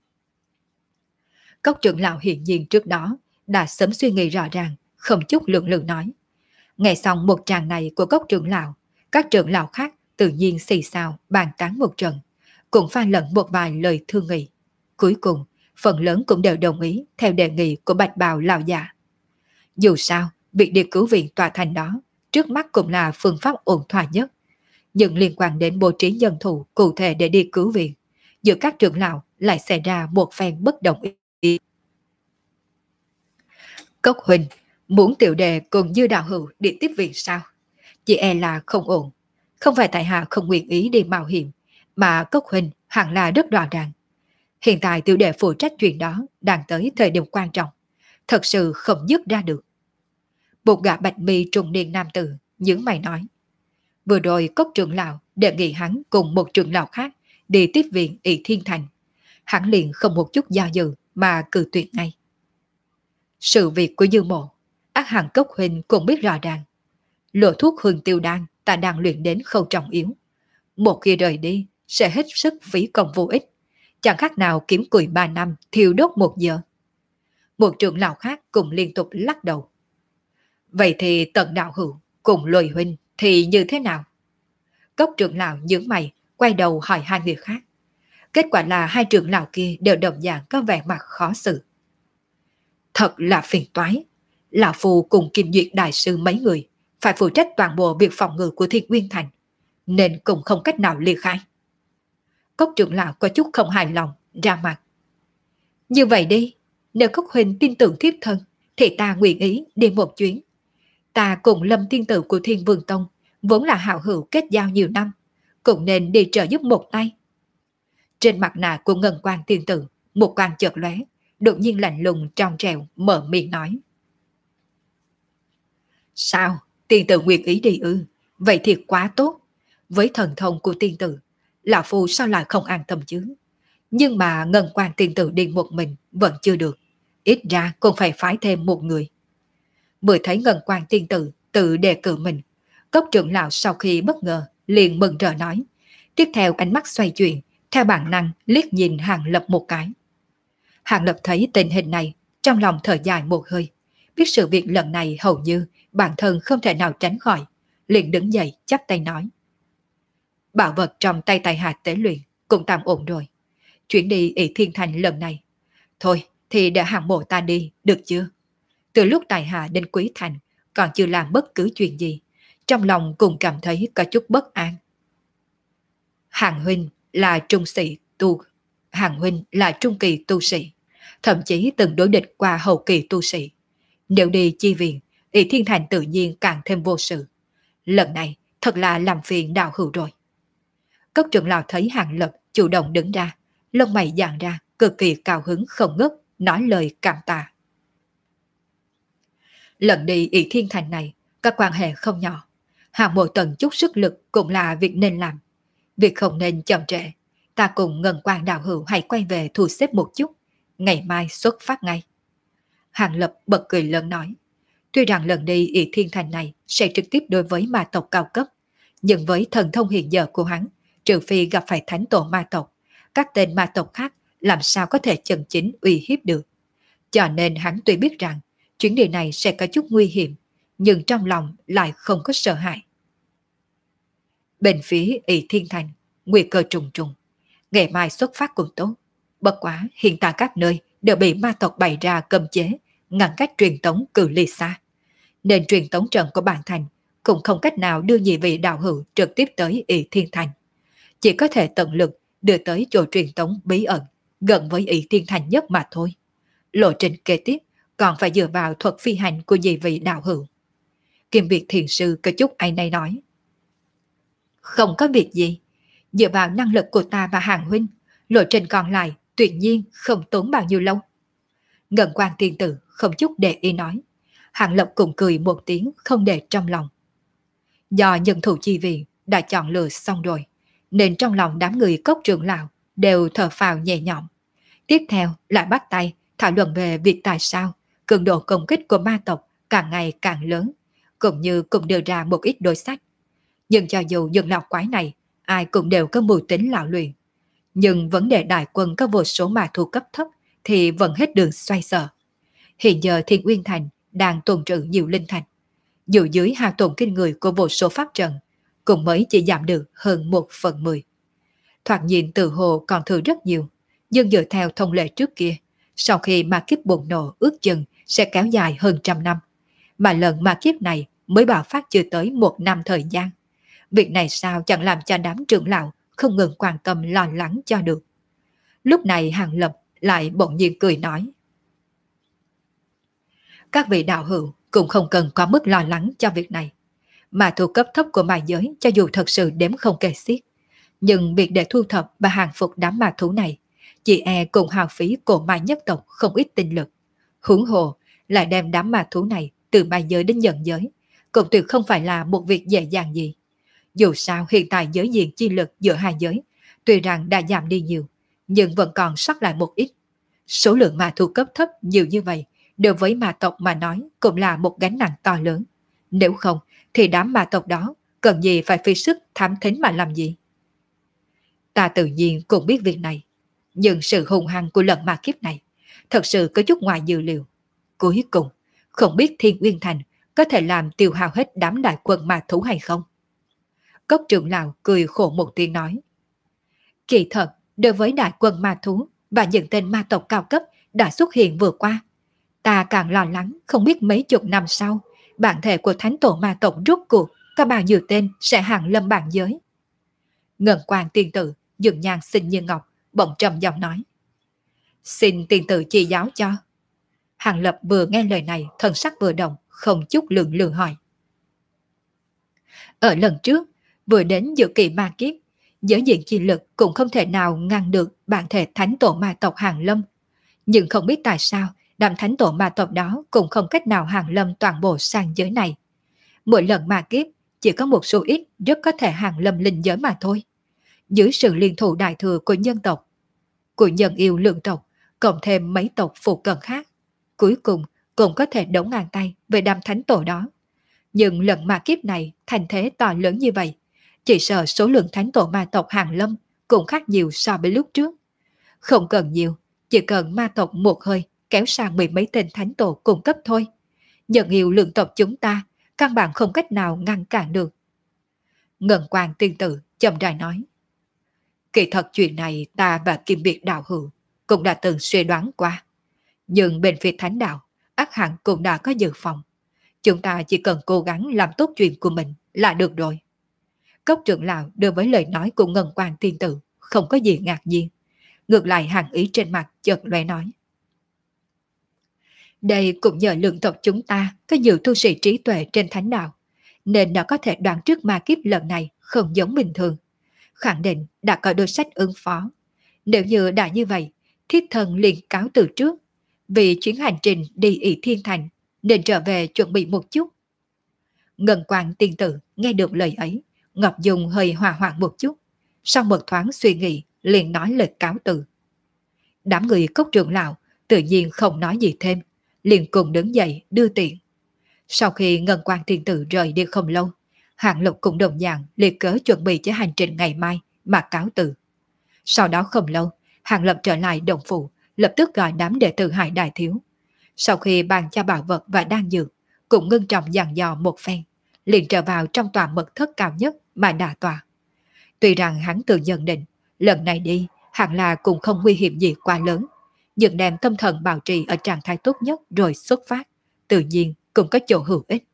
Cốc trưởng lão hiện nhiên trước đó đã sớm suy nghĩ rõ ràng, không chút lượng lự nói. Nghe xong một tràng này của cốc trưởng lão, các trưởng lão khác tự nhiên xì xào bàn tán một trận, cũng pha lẫn một vài lời thương nghị. Cuối cùng, phần lớn cũng đều đồng ý theo đề nghị của bạch bào lão già. Dù sao, việc đi cứu viện tòa thành đó trước mắt cũng là phương pháp ổn thỏa nhất. Nhưng liên quan đến bố trí nhân thủ cụ thể để đi cứu viện, giữa các trưởng lão lại xảy ra một phen bất đồng ý. Cốc huynh muốn tiểu đề cùng Dư đạo hữu đi tiếp viện sao? Chị e là không ổn. Không phải tại hạ không nguyện ý đi mạo hiểm, mà Cốc huynh hẳn là rất rõ ràng. Hiện tại tiểu đệ phụ trách chuyện đó đang tới thời điểm quan trọng, thật sự không dứt ra được. Một gã bạch mi trung niên nam tử nhướng mày nói. Vừa rồi Cốc trưởng lão đề nghị hắn cùng một trưởng lão khác đi tiếp viện Ỷ Thiên Thành. Hắn liền không một chút do dự mà cự tuyệt ngay. Sự việc của Dư Mộ, ác hẳn Cốc huynh cũng biết rõ ràng. Lỗ thuốc hương tiêu đan ta đang luyện đến khâu trọng yếu. Một khi rời đi sẽ hết sức phí công vô ích, chẳng khác nào kiếm củi 3 năm thiêu đốt 1 giờ. Một trưởng lão khác cũng liên tục lắc đầu. Vậy thì Tần đạo hữu cùng Lôi huynh thì như thế nào? Cốc trưởng lão nhướng mày, quay đầu hỏi hai người khác. Kết quả là hai trưởng lão kia đều đồng dạng có vẻ mặt khó xử. Thật là phiền toái. Lão Phu cùng Kim Duyệt đại sư mấy người phải phụ trách toàn bộ việc phòng ngự của Thiên Nguyên Thành, nên cũng không cách nào ly khai. Cốc trưởng lão có chút không hài lòng, ra mặt. Như vậy đi, nếu Cốc huynh tin tưởng thiếp thân, thì ta nguyện ý đi một chuyến. Ta cùng Lâm tiên tử của Thiên Vương Tông vốn là hảo hữu kết giao nhiều năm, cũng nên đi trợ giúp một tay. Trên mặt nạ của Ngân Quan tiên tử, một quan chợt lóe, đột nhiên lạnh lùng trong trèo mở miệng nói. Sao? Tiên tử nguyện ý đi ư? Vậy thì quá tốt. Với thần thông của tiên tử, lão phu sao lại không an tâm chứ? Nhưng mà Ngân Quan tiên tử đi một mình vẫn chưa được. Ít ra cũng phải phái thêm một người. Vừa thấy Ngân Quan tiên tử tự đề cử mình, Cốc trưởng lão sau khi bất ngờ liền mừng rỡ nói. Tiếp theo ánh mắt xoay chuyển, theo bản năng liếc nhìn Hàng Lập một cái. Hàng Lập thấy tình hình này, trong lòng thở dài một hơi, biết sự việc lần này hầu như bản thân không thể nào tránh khỏi, liền đứng dậy chắp tay nói. Bảo vật trong tay tài hạ tế luyện cũng tạm ổn rồi. Chuyển đi Ỷ Thiên Thành lần này. Thôi thì để hàng mộ ta đi, được chưa? Từ lúc tài hạ đến Quý Thành, còn chưa làm bất cứ chuyện gì, trong lòng cũng cảm thấy có chút bất an. Hàng huynh là Hàng huynh là trung kỳ tu sĩ, thậm chí từng đối địch qua hậu kỳ tu sĩ. Nếu đi chi viện, Ỷ Thiên Thành tự nhiên càng thêm vô sự. Lần này thật là làm phiền đạo hữu rồi. Cốc trưởng lão thấy Hàng Lập chủ động đứng ra, lông mày dạn ra, cực kỳ cao hứng không ngớt, nói lời cảm tạ. Lần đi Ỷ Thiên Thành này, các quan hệ không nhỏ. Hàng mộ tần chút sức lực cũng là việc nên làm. Việc không nên chậm trễ. Ta cùng Ngân Quan đạo hữu hãy quay về thu xếp một chút. Ngày mai xuất phát ngay. Hàng Lập bật cười lớn nói. Tuy rằng lần đi Ỷ Thiên Thành này sẽ trực tiếp đối với ma tộc cao cấp, nhưng với thần thông hiện giờ của hắn, trừ phi gặp phải thánh tổ ma tộc, các tên ma tộc khác làm sao có thể chân chính uy hiếp được. Cho nên hắn tuy biết rằng chuyến đi này sẽ có chút nguy hiểm, nhưng trong lòng lại không có sợ hãi. Bên phía Ỷ Thiên Thành, nguy cơ trùng trùng. Ngày mai xuất phát cũng tốt. Bất quá hiện tại các nơi đều bị ma tộc bày ra cấm chế, ngăn cách truyền tống cự ly xa. Nên truyền tống trận của bản thành cũng không cách nào đưa nhị vị đạo hữu trực tiếp tới ỷ thiên thành. Chỉ có thể tận lực đưa tới chỗ truyền tống bí ẩn, gần với ỷ thiên thành nhất mà thôi. Lộ trình kế tiếp còn phải dựa vào thuật phi hành của nhị vị đạo hữu. Kim Việt Thiền Sư có chút ai này nói. Không có việc gì, dựa vào năng lực của ta và Hàng huynh, lộ trình còn lại tuyệt nhiên không tốn bao nhiêu lâu. Ngân Quan Tiên Tử không chút để ý nói. Hàng Lập cũng cười một tiếng không để trong lòng. Do nhân thủ chi viện đã chọn lựa xong rồi, nên trong lòng đám người Cốc trưởng lão đều thở phào nhẹ nhõm. Tiếp theo lại bắt tay thảo luận về việc tại sao cường độ công kích của ma tộc càng ngày càng lớn, cũng như cùng đưa ra một ít đối sách. Nhưng cho dù những lão quái này ai cũng đều có mưu tính lão luyện, nhưng vấn đề đại quân có vô số ma thú cấp thấp thì vẫn hết đường xoay sở. Hiện giờ Thiên Uyên Thành đang tồn trữ nhiều linh thành, dù dưới hao tổn kinh người của vô số pháp trận, cũng mới chỉ giảm được hơn 1/10. Thoạt nhìn tự hồ còn thừa rất nhiều, nhưng dựa theo thông lệ trước kia, sau khi ma kiếp bùng nổ ước chừng sẽ kéo dài hơn 100 năm, mà lần ma kiếp này mới bạo phát chưa tới 1 năm thời gian. Việc này sao chẳng làm cho đám trưởng lão không ngừng quan tâm lo lắng cho được. Lúc này Hàng Lập lại bỗng nhiên cười nói. Các vị đạo hữu cũng không cần quá mức lo lắng cho việc này. Mà thu cấp thấp của ma giới cho dù thật sự đếm không kể xiết, nhưng việc để thu thập và hàng phục đám ma thú này, chị e cũng hao phí cổ ma nhất tộc không ít tinh lực. Huống hồ lại đem đám ma thú này từ ma giới đến nhân giới, cũng tuyệt không phải là một việc dễ dàng gì. Dù sao hiện tại giới diện chi lực giữa hai giới tuy rằng đã giảm đi nhiều, nhưng vẫn còn sót lại một ít. Số lượng ma thú cấp thấp nhiều như vậy đối với ma tộc mà nói cũng là một gánh nặng to lớn. Nếu không thì đám ma tộc đó cần gì phải phí sức thám thính mà làm gì. Ta tự nhiên cũng biết việc này, nhưng sự hung hăng của lần ma kiếp này thật sự có chút ngoài dự liệu. Cuối cùng không biết Thiên Uyên Thành có thể làm tiêu hao hết đám đại quân ma thú hay không. Cốc trưởng lão cười khổ một tiếng nói. Kỳ thật, đối với đại quân ma thú và những tên ma tộc cao cấp đã xuất hiện vừa qua, ta càng lo lắng không biết mấy chục năm sau, bản thể của thánh tổ ma tộc rốt cuộc có bao nhiêu tên sẽ hàng lâm bản giới. Ngân Quan Tiên Tử dựng nhang xinh như ngọc, bỗng trầm giọng nói. Xin tiên tử chỉ giáo cho. Hàng Lập vừa nghe lời này, thân sắc vừa động, không chút lượng lự hỏi. Ở lần trước, vừa đến dự kỳ ma kiếp, giới diện chi lực cũng không thể nào ngăn được bản thể thánh tổ ma tộc hàng lâm. Nhưng không biết tại sao, đám thánh tổ ma tộc đó cũng không cách nào hàng lâm toàn bộ sang giới này. Mỗi lần ma kiếp, chỉ có một số ít rất có thể hàng lâm linh giới mà thôi. Dưới sự liên thủ đại thừa của nhân tộc, của nhân yêu lượng tộc, cộng thêm mấy tộc phụ cận khác, cuối cùng cũng có thể đấu ngang tay về đám thánh tổ đó. Nhưng lần ma kiếp này thành thế to lớn như vậy, chỉ sợ số lượng thánh tổ ma tộc hàng lâm cũng khác nhiều so với lúc trước. Không cần nhiều, chỉ cần ma tộc một hơi kéo sang 10 mấy tên thánh tổ cung cấp thôi. Nhân yêu lượng tộc chúng ta căn bản không cách nào ngăn cản được. Ngân Quan Tiên Tử chậm rãi nói. Kỳ thật chuyện này ta và Kim Biệt đạo hữu cũng đã từng suy đoán qua. Nhưng bên phía thánh đạo, ắt hẳn cũng đã có dự phòng. Chúng ta chỉ cần cố gắng làm tốt chuyện của mình là được rồi. Cốc trưởng lão đối với lời nói của Ngân Quan Tiên Tử không có gì ngạc nhiên. Ngược lại hàn ý trên mặt chợt lóe nói. Đây cũng nhờ lượng tộc chúng ta có nhiều tu sĩ trí tuệ trên thánh đạo, nên đã có thể đoán trước ma kiếp lần này không giống bình thường. Khẳng định đã có đối sách ứng phó. Nếu như đã như vậy, thiết thần liền cáo từ trước, vì chuyến hành trình đi ỷ thiên thành nên trở về chuẩn bị một chút. Ngân Quan Tiên Tử nghe được lời ấy, Ngọc Dung hơi hòa hoãn một chút, sau một thoáng suy nghĩ liền nói lời cáo từ. Đám người Cốc trưởng lão tự nhiên không nói gì thêm, liền cùng đứng dậy đưa tiện. Sau khi Ngân Quan Tiên Tử rời đi không lâu, Hàng Lục cùng đồng dạng liệt cớ chuẩn bị cho hành trình ngày mai mà cáo từ. Sau đó không lâu, Hàng Lập trở lại động phủ, lập tức gọi đám đệ tử Hải Đại Thiếu. Sau khi bàn cho bảo vật và đan dược, cũng ngưng trọng dặn dò một phen, liền trở vào trong tòa mật thất cao nhất mà đả tòa. Tuy rằng hắn tự nhận định, lần này đi hẳn là cũng không nguy hiểm gì quá lớn, nhưng đem tâm thần bảo trì ở trạng thái tốt nhất rồi xuất phát, tự nhiên cũng có chỗ hữu ích.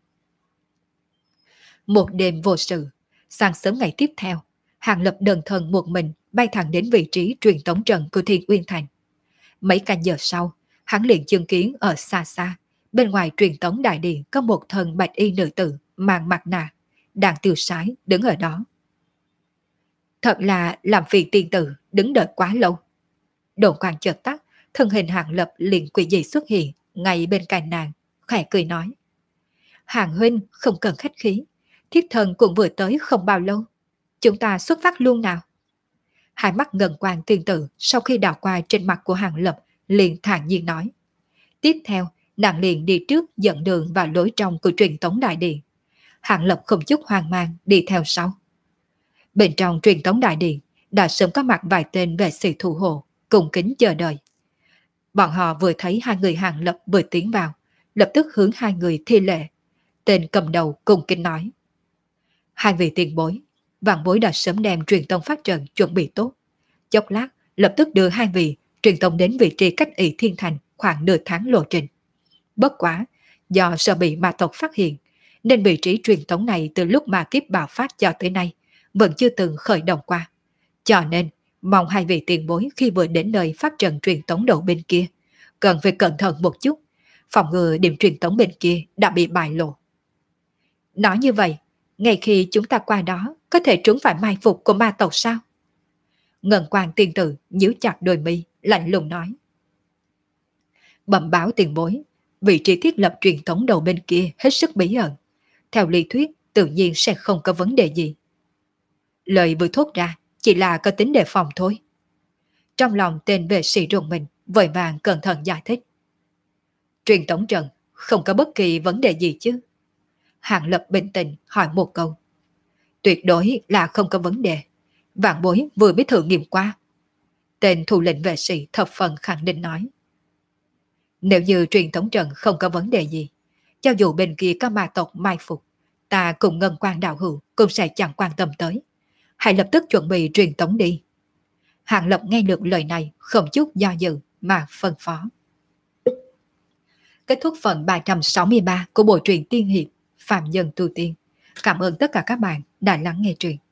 Một đêm vô sự, sáng sớm ngày tiếp theo, Hàng Lập đơn thân một mình bay thẳng đến vị trí truyền tống trận của Thiên Uyên Thành. Mấy canh giờ sau, hắn liền chứng kiến ở xa xa, bên ngoài truyền tống đại điện có một thân bạch y nữ tử mang mặt nạ, đang tiêu sái đứng ở đó. Thật là làm phiền tiên tử đứng đợi quá lâu. Đồn quang chợt tắt, thân hình Hàng Lập liền quỷ dị xuất hiện ngay bên cạnh nàng, khẽ cười nói: Hàng huynh không cần khách khí, thiếp thần cũng vừa tới không bao lâu, chúng ta xuất phát luôn nào. Hai mắt ngần quang tiên tử sau khi đảo qua trên mặt của Hàng Lập liền thản nhiên nói. Tiếp theo, nàng liền đi trước dẫn đường vào lối trong của truyền tống đại điện. Hàng Lập không chút hoang mang đi theo sau. Bên trong truyền tống đại điện đã sớm có mặt vài tên vệ sĩ thủ hộ, cùng kính chờ đợi. Bọn họ vừa thấy hai người Hàng Lập vừa tiến vào, lập tức hướng hai người thi lễ. Tên cầm đầu cùng kính nói: Hai vị tiền bối, vạn bối đã sớm đem truyền tống phát trận chuẩn bị tốt. Chốc lát lập tức đưa hai vị truyền tống đến vị trí cách ỷ thiên thành khoảng nửa tháng lộ trình. Bất quá, do sợ bị ma tộc phát hiện, nên vị trí truyền tống này từ lúc ma kiếp bạo phát cho tới nay vẫn chưa từng khởi động qua. Cho nên, mong hai vị tiền bối khi vừa đến nơi phát trận truyền tống đầu bên kia, cần phải cẩn thận một chút, phòng ngừa điểm truyền tống bên kia đã bị bại lộ. Nói như vậy, ngay khi chúng ta qua đó, có thể trúng phải mai phục của ma tộc sao? Ngân Quang tiên tử nhíu chặt đôi mi, lạnh lùng nói. Bẩm báo tiền bối, vị trí thiết lập truyền tống đầu bên kia hết sức bí ẩn. Theo lý thuyết, tự nhiên sẽ không có vấn đề gì. Lời vừa thốt ra, chỉ là có tính đề phòng thôi. Trong lòng tên vệ sĩ rùng mình, vội vàng cẩn thận giải thích. Truyền tống trận, không có bất kỳ vấn đề gì chứ? Hàng Lập bình tĩnh hỏi một câu. Tuyệt đối là không có vấn đề. Vạn bối vừa biết thử nghiệm qua. Tên thủ lĩnh vệ sĩ thập phần khẳng định nói. Nếu như truyền thống trận không có vấn đề gì, cho dù bên kia có ma tộc mai phục, ta cùng Ngân Quang đạo hữu cũng sẽ chẳng quan tâm tới. Hãy lập tức chuẩn bị truyền tống đi. Hàng Lập nghe được lời này không chút do dự mà phân phó. Kết thúc phần 363 của bộ truyện tiên hiệp Phạm Nhân Tu Tiên. Cảm ơn tất cả các bạn đã lắng nghe truyện.